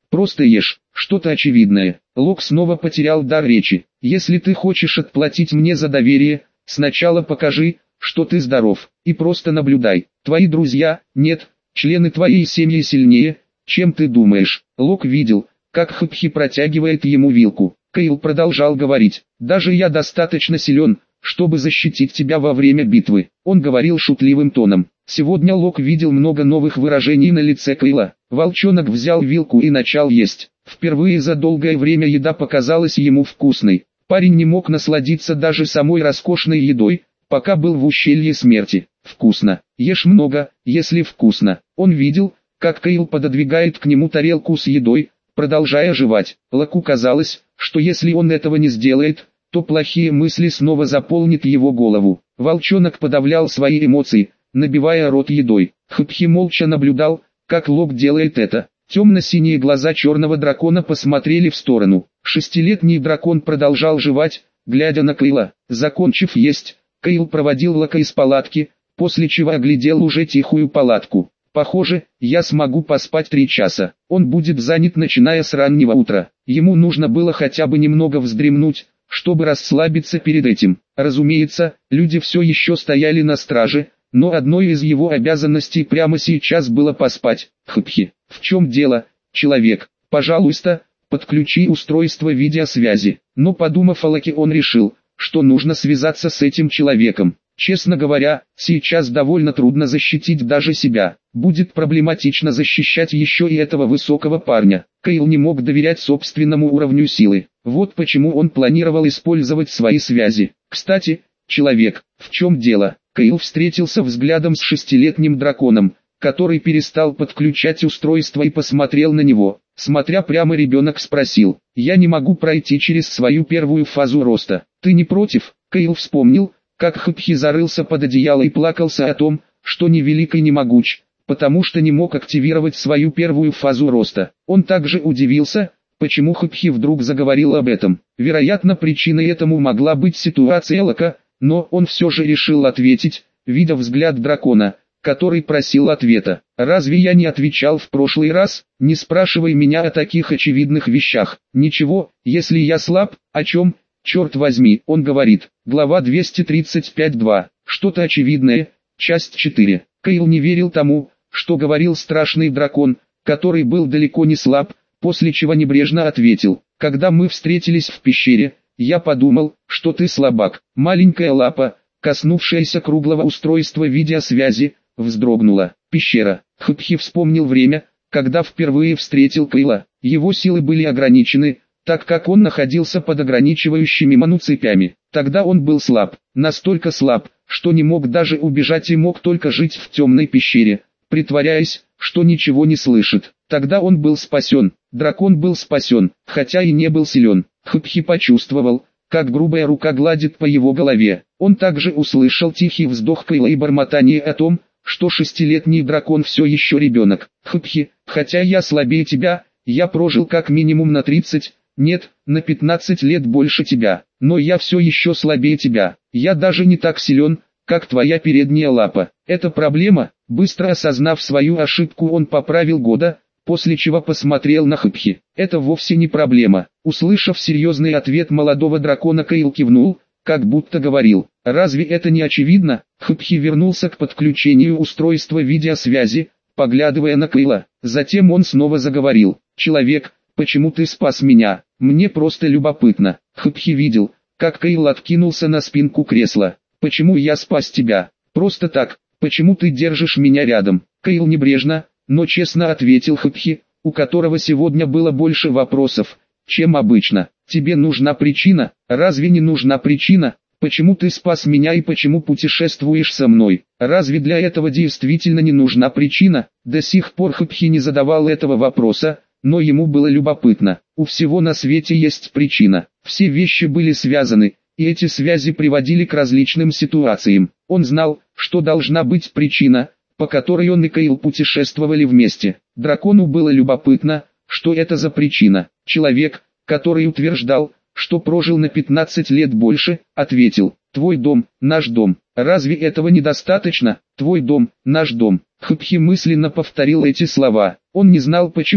A: Просто ешь, что-то очевидное. Лок снова потерял дар речи. Если ты хочешь отплатить мне за доверие, сначала покажи, что ты здоров, и просто наблюдай. Твои друзья, нет, члены твоей семьи сильнее, чем ты думаешь. Лок видел, как Хапхи протягивает ему вилку. Кейл продолжал говорить: даже я достаточно силен, чтобы защитить тебя во время битвы. Он говорил шутливым тоном. Сегодня Лок видел много новых выражений на лице Кейла. Волчонок взял вилку и начал есть. Впервые за долгое время еда показалась ему вкусной. Парень не мог насладиться даже самой роскошной едой, пока был в ущелье смерти. Вкусно. Ешь много, если вкусно. Он видел, как Кейл пододвигает к нему тарелку с едой, продолжая жевать. Локу казалось, что если он этого не сделает, то плохие мысли снова заполнят его голову. Волчонок подавлял свои эмоции, набивая рот едой. Хапхи молча наблюдал, как Лок делает это. Темно-синие глаза черного дракона посмотрели в сторону. Шестилетний дракон продолжал жевать, глядя на Кейла. Закончив есть, Кейл проводил Лока из палатки, после чего оглядел уже тихую палатку. Похоже, я смогу поспать три часа. Он будет занят начиная с раннего утра. Ему нужно было хотя бы немного вздремнуть, чтобы расслабиться перед этим. Разумеется, люди все еще стояли на страже, но одной из его обязанностей прямо сейчас было поспать. Хапхи, в чем дело, человек? Пожалуйста, подключи устройство видеосвязи. Но подумав о Локе, он решил, что нужно связаться с этим человеком. Честно говоря, сейчас довольно трудно защитить даже себя. Будет проблематично защищать еще и этого высокого парня. Кейл не мог доверять собственному уровню силы. Вот почему он планировал использовать свои связи. Кстати, человек, в чем дело? Кейл встретился взглядом с шестилетним драконом, который перестал подключать устройство и посмотрел на него. Смотря прямо, ребенок спросил: «Я не могу пройти через свою первую фазу роста. Ты не против?» Кейл вспомнил, как Хапхи зарылся под одеяло и плакался о том, что ни велик и ни могуч, потому что не мог активировать свою первую фазу роста. Он также удивился, почему Хапхи вдруг заговорил об этом. Вероятно, причиной этому могла быть ситуация Лока, но он все же решил ответить, видя взгляд дракона, который просил ответа. «Разве я не отвечал в прошлый раз? Не спрашивай меня о таких очевидных вещах. Ничего, если я слаб, о чем, черт возьми, он говорит». Глава двести тридцать пять два. Что-то очевидное. Часть четыре. Кейл не верил тому, что говорил страшный дракон, который был далеко не слаб, после чего небрежно ответил: «Когда мы встретились в пещере, я подумал, что ты слабак». Маленькая лапа, коснувшаяся круглого устройства видеосвязи, вздрогнула. Пещера. Хапхи вспомнил время, когда впервые встретил Кейла. Его силы были ограничены, так как он находился под ограничивающими ману цепями. Тогда он был слаб, настолько слаб, что не мог даже убежать и мог только жить в темной пещере, притворяясь, что ничего не слышит. Тогда он был спасен, дракон был спасен, хотя и не был силен. Хапхи почувствовал, как грубая рука гладит по его голове. Он также услышал тихий вздох Кейла и бормотание о том, что шестилетний дракон все еще ребенок. Хапхи, хотя я слабее тебя, я прожил как минимум на тридцать, нет, на пятнадцать лет больше тебя, но я все еще слабее тебя. Я даже не так силен, как твоя передняя лапа. Это проблема. Быстро осознав свою ошибку, он поправил года, после чего посмотрел на Хапхи. Это вовсе не проблема. Услышав серьезный ответ молодого дракона, Кейл кивнул, как будто говорил: «Разве это не очевидно?» Хапхи вернулся к подключению устройства видеосвязи, поглядывая на Кейла. Затем он снова заговорил: «Человек, почему ты спас меня? Мне просто любопытно». Хапхи видел, как Кейл откинулся на спинку кресла. «Почему я спас тебя? Просто так. Почему ты держишь меня рядом?» Кейл небрежно, но честно ответил Хапхи, у которого сегодня было больше вопросов, чем обычно. «Тебе нужна причина? Разве не нужна причина? Почему ты спас меня и почему путешествуешь со мной? Разве для этого действительно не нужна причина?» До сих пор Хапхи не задавал этого вопроса, но ему было любопытно. У всего на свете есть причина. Все вещи были связаны, и эти связи приводили к различным ситуациям. Он знал, что должна быть причина, по которой он и Кейл путешествовали вместе. Дракону было любопытно, что это за причина. Человек, который утверждал, что прожил на пятнадцать лет больше, ответил: «Твой дом, наш дом. Разве этого недостаточно? Твой дом, наш дом». Хапхи мысленно повторил эти слова. Он не знал почему,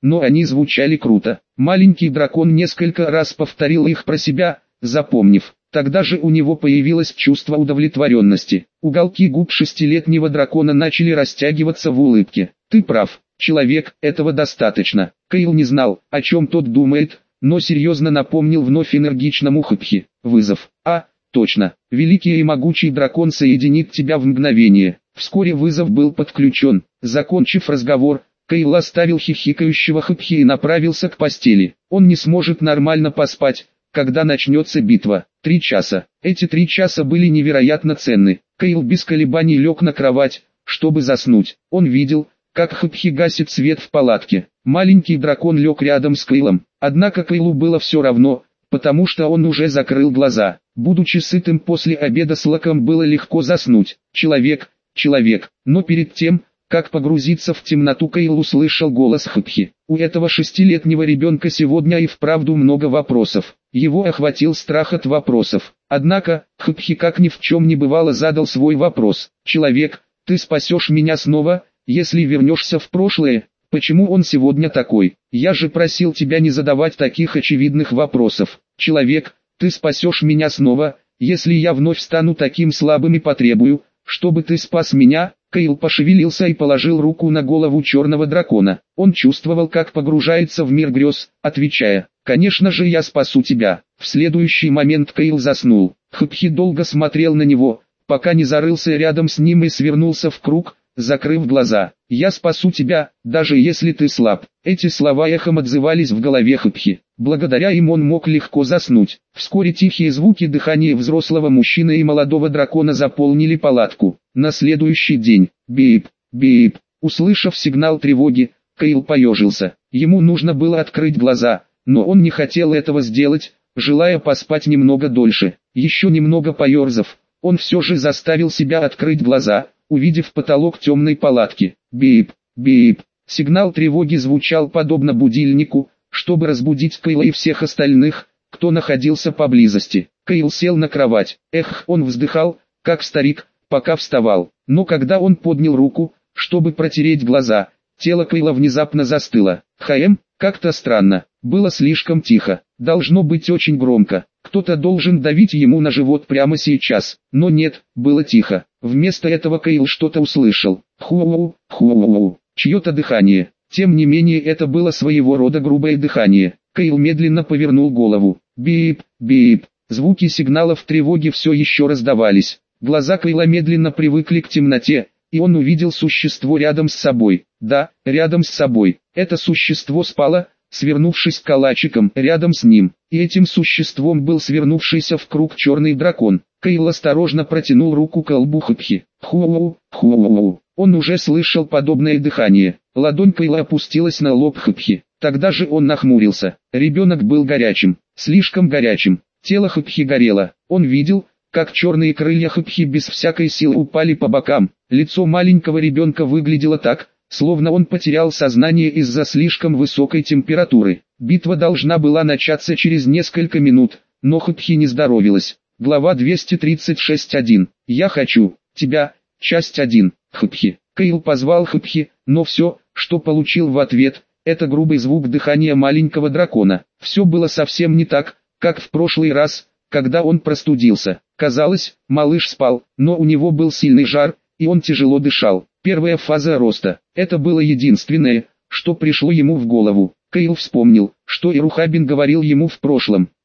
A: но они звучали круто. Маленький дракон несколько раз повторил их про себя, запомнив. Тогда же у него появилось чувство удовлетворенности. Уголки губ шестилетнего дракона начали растягиваться в улыбке. «Ты прав, человек, этого достаточно». Кайл не знал, о чем тот думает, но серьезно напомнил вновь энергичному Хыпхи. «Вызов. А, точно. Великий и могучий дракон соединит тебя в мгновение». Вскоре вызов был подключен. Закончив разговор, Кайл оставил хихикающего Хыпхи и направился к постели. Он не сможет нормально поспать, когда начнется битва. Три часа. Эти три часа были невероятно ценны. Кайл без колебаний лег на кровать, чтобы заснуть. Он видел, как Хыпхи гасит свет в палатке. Маленький дракон лег рядом с Кайлом. Однако Кайлу было все равно, потому что он уже закрыл глаза. Будучи сытым после обеда с лаком, было легко заснуть. Человек, человек. Но перед тем, как погрузиться в темноту, Кайл услышал голос Хыпхи. У этого шестилетнего ребенка сегодня и вправду много вопросов. Его охватил страх от вопросов. Однако, Хыпхи как ни в чем не бывало задал свой вопрос. «Человек, ты спасешь меня снова, если вернешься в прошлое? Почему он сегодня такой? Я же просил тебя не задавать таких очевидных вопросов. Человек, ты спасешь меня снова, если я вновь стану таким слабым и потребую, чтобы ты спас меня?» Кайл пошевелился и положил руку на голову черного дракона. Он чувствовал, как погружается в мир грез, отвечая: «Конечно же я спасу тебя». В следующий момент Кайл заснул. Хыпхи долго смотрел на него, пока не зарылся рядом с ним и свернулся в круг, закрыв глаза. «Я спасу тебя, даже если ты слаб». Эти слова эхом отзывались в голове Хыпхи. Благодаря им он мог легко заснуть. Вскоре тихие звуки дыхания взрослого мужчины и молодого дракона заполнили палатку. На следующий день, бип, бип, услышав сигнал тревоги, Кайл поежился. Ему нужно было открыть глаза, но он не хотел этого сделать, желая поспать немного дольше. Еще немного поерзав, он все же заставил себя открыть глаза, увидев потолок темной палатки. Бип, бип. Сигнал тревоги звучал подобно будильнику, чтобы разбудить Кайла и всех остальных, кто находился поблизости. Кайл сел на кровать. Эх, он вздыхал, как старик, пока вставал. Но когда он поднял руку, чтобы протереть глаза, тело Кайла внезапно застыло. Хм, как-то странно. Было слишком тихо. Должно быть очень громко. Кто-то должен давить ему на живот прямо сейчас. Но нет, было тихо. Вместо этого Кайл что-то услышал. Ху-у, ху-у, чье-то дыхание. Тем не менее это было своего рода грубое дыхание. Кайл медленно повернул голову. Бип, бип. Звуки сигналов тревоги все еще раздавались. Глаза Кайла медленно привыкли к темноте, и он увидел существо рядом с собой. Да, рядом с собой. Это существо спало, свернувшись калачиком рядом с ним. И этим существом был свернувшийся в круг черный дракон. Кайл осторожно протянул руку к лбу Хыпхи. Ху-у, ху-у. Он уже слышал подобное дыхание. Ладонь Кайла опустилась на лоб Хыпхи. Тогда же он нахмурился. Ребенок был горячим, слишком горячим. Тело Хыпхи горело. Он видел, как черные крылья Хыпхи без всякой силы упали по бокам. Лицо маленького ребенка выглядело так, словно он потерял сознание из-за слишком высокой температуры. Битва должна была начаться через несколько минут, но Хыпхи не здоровилась. Глава двести тридцать шесть один. «Я хочу тебя», часть один. Хыпхи. Кайл позвал Хыпхи, но все, что получил в ответ, это грубый звук дыхания маленького дракона. Все было совсем не так, как в прошлый раз, когда он простудился. Казалось, малыш спал, но у него был сильный жар, и он тяжело дышал. Первая фаза роста. Это было единственное, что пришло ему в голову. Кайл вспомнил, что Ирухабин говорил ему в прошлом.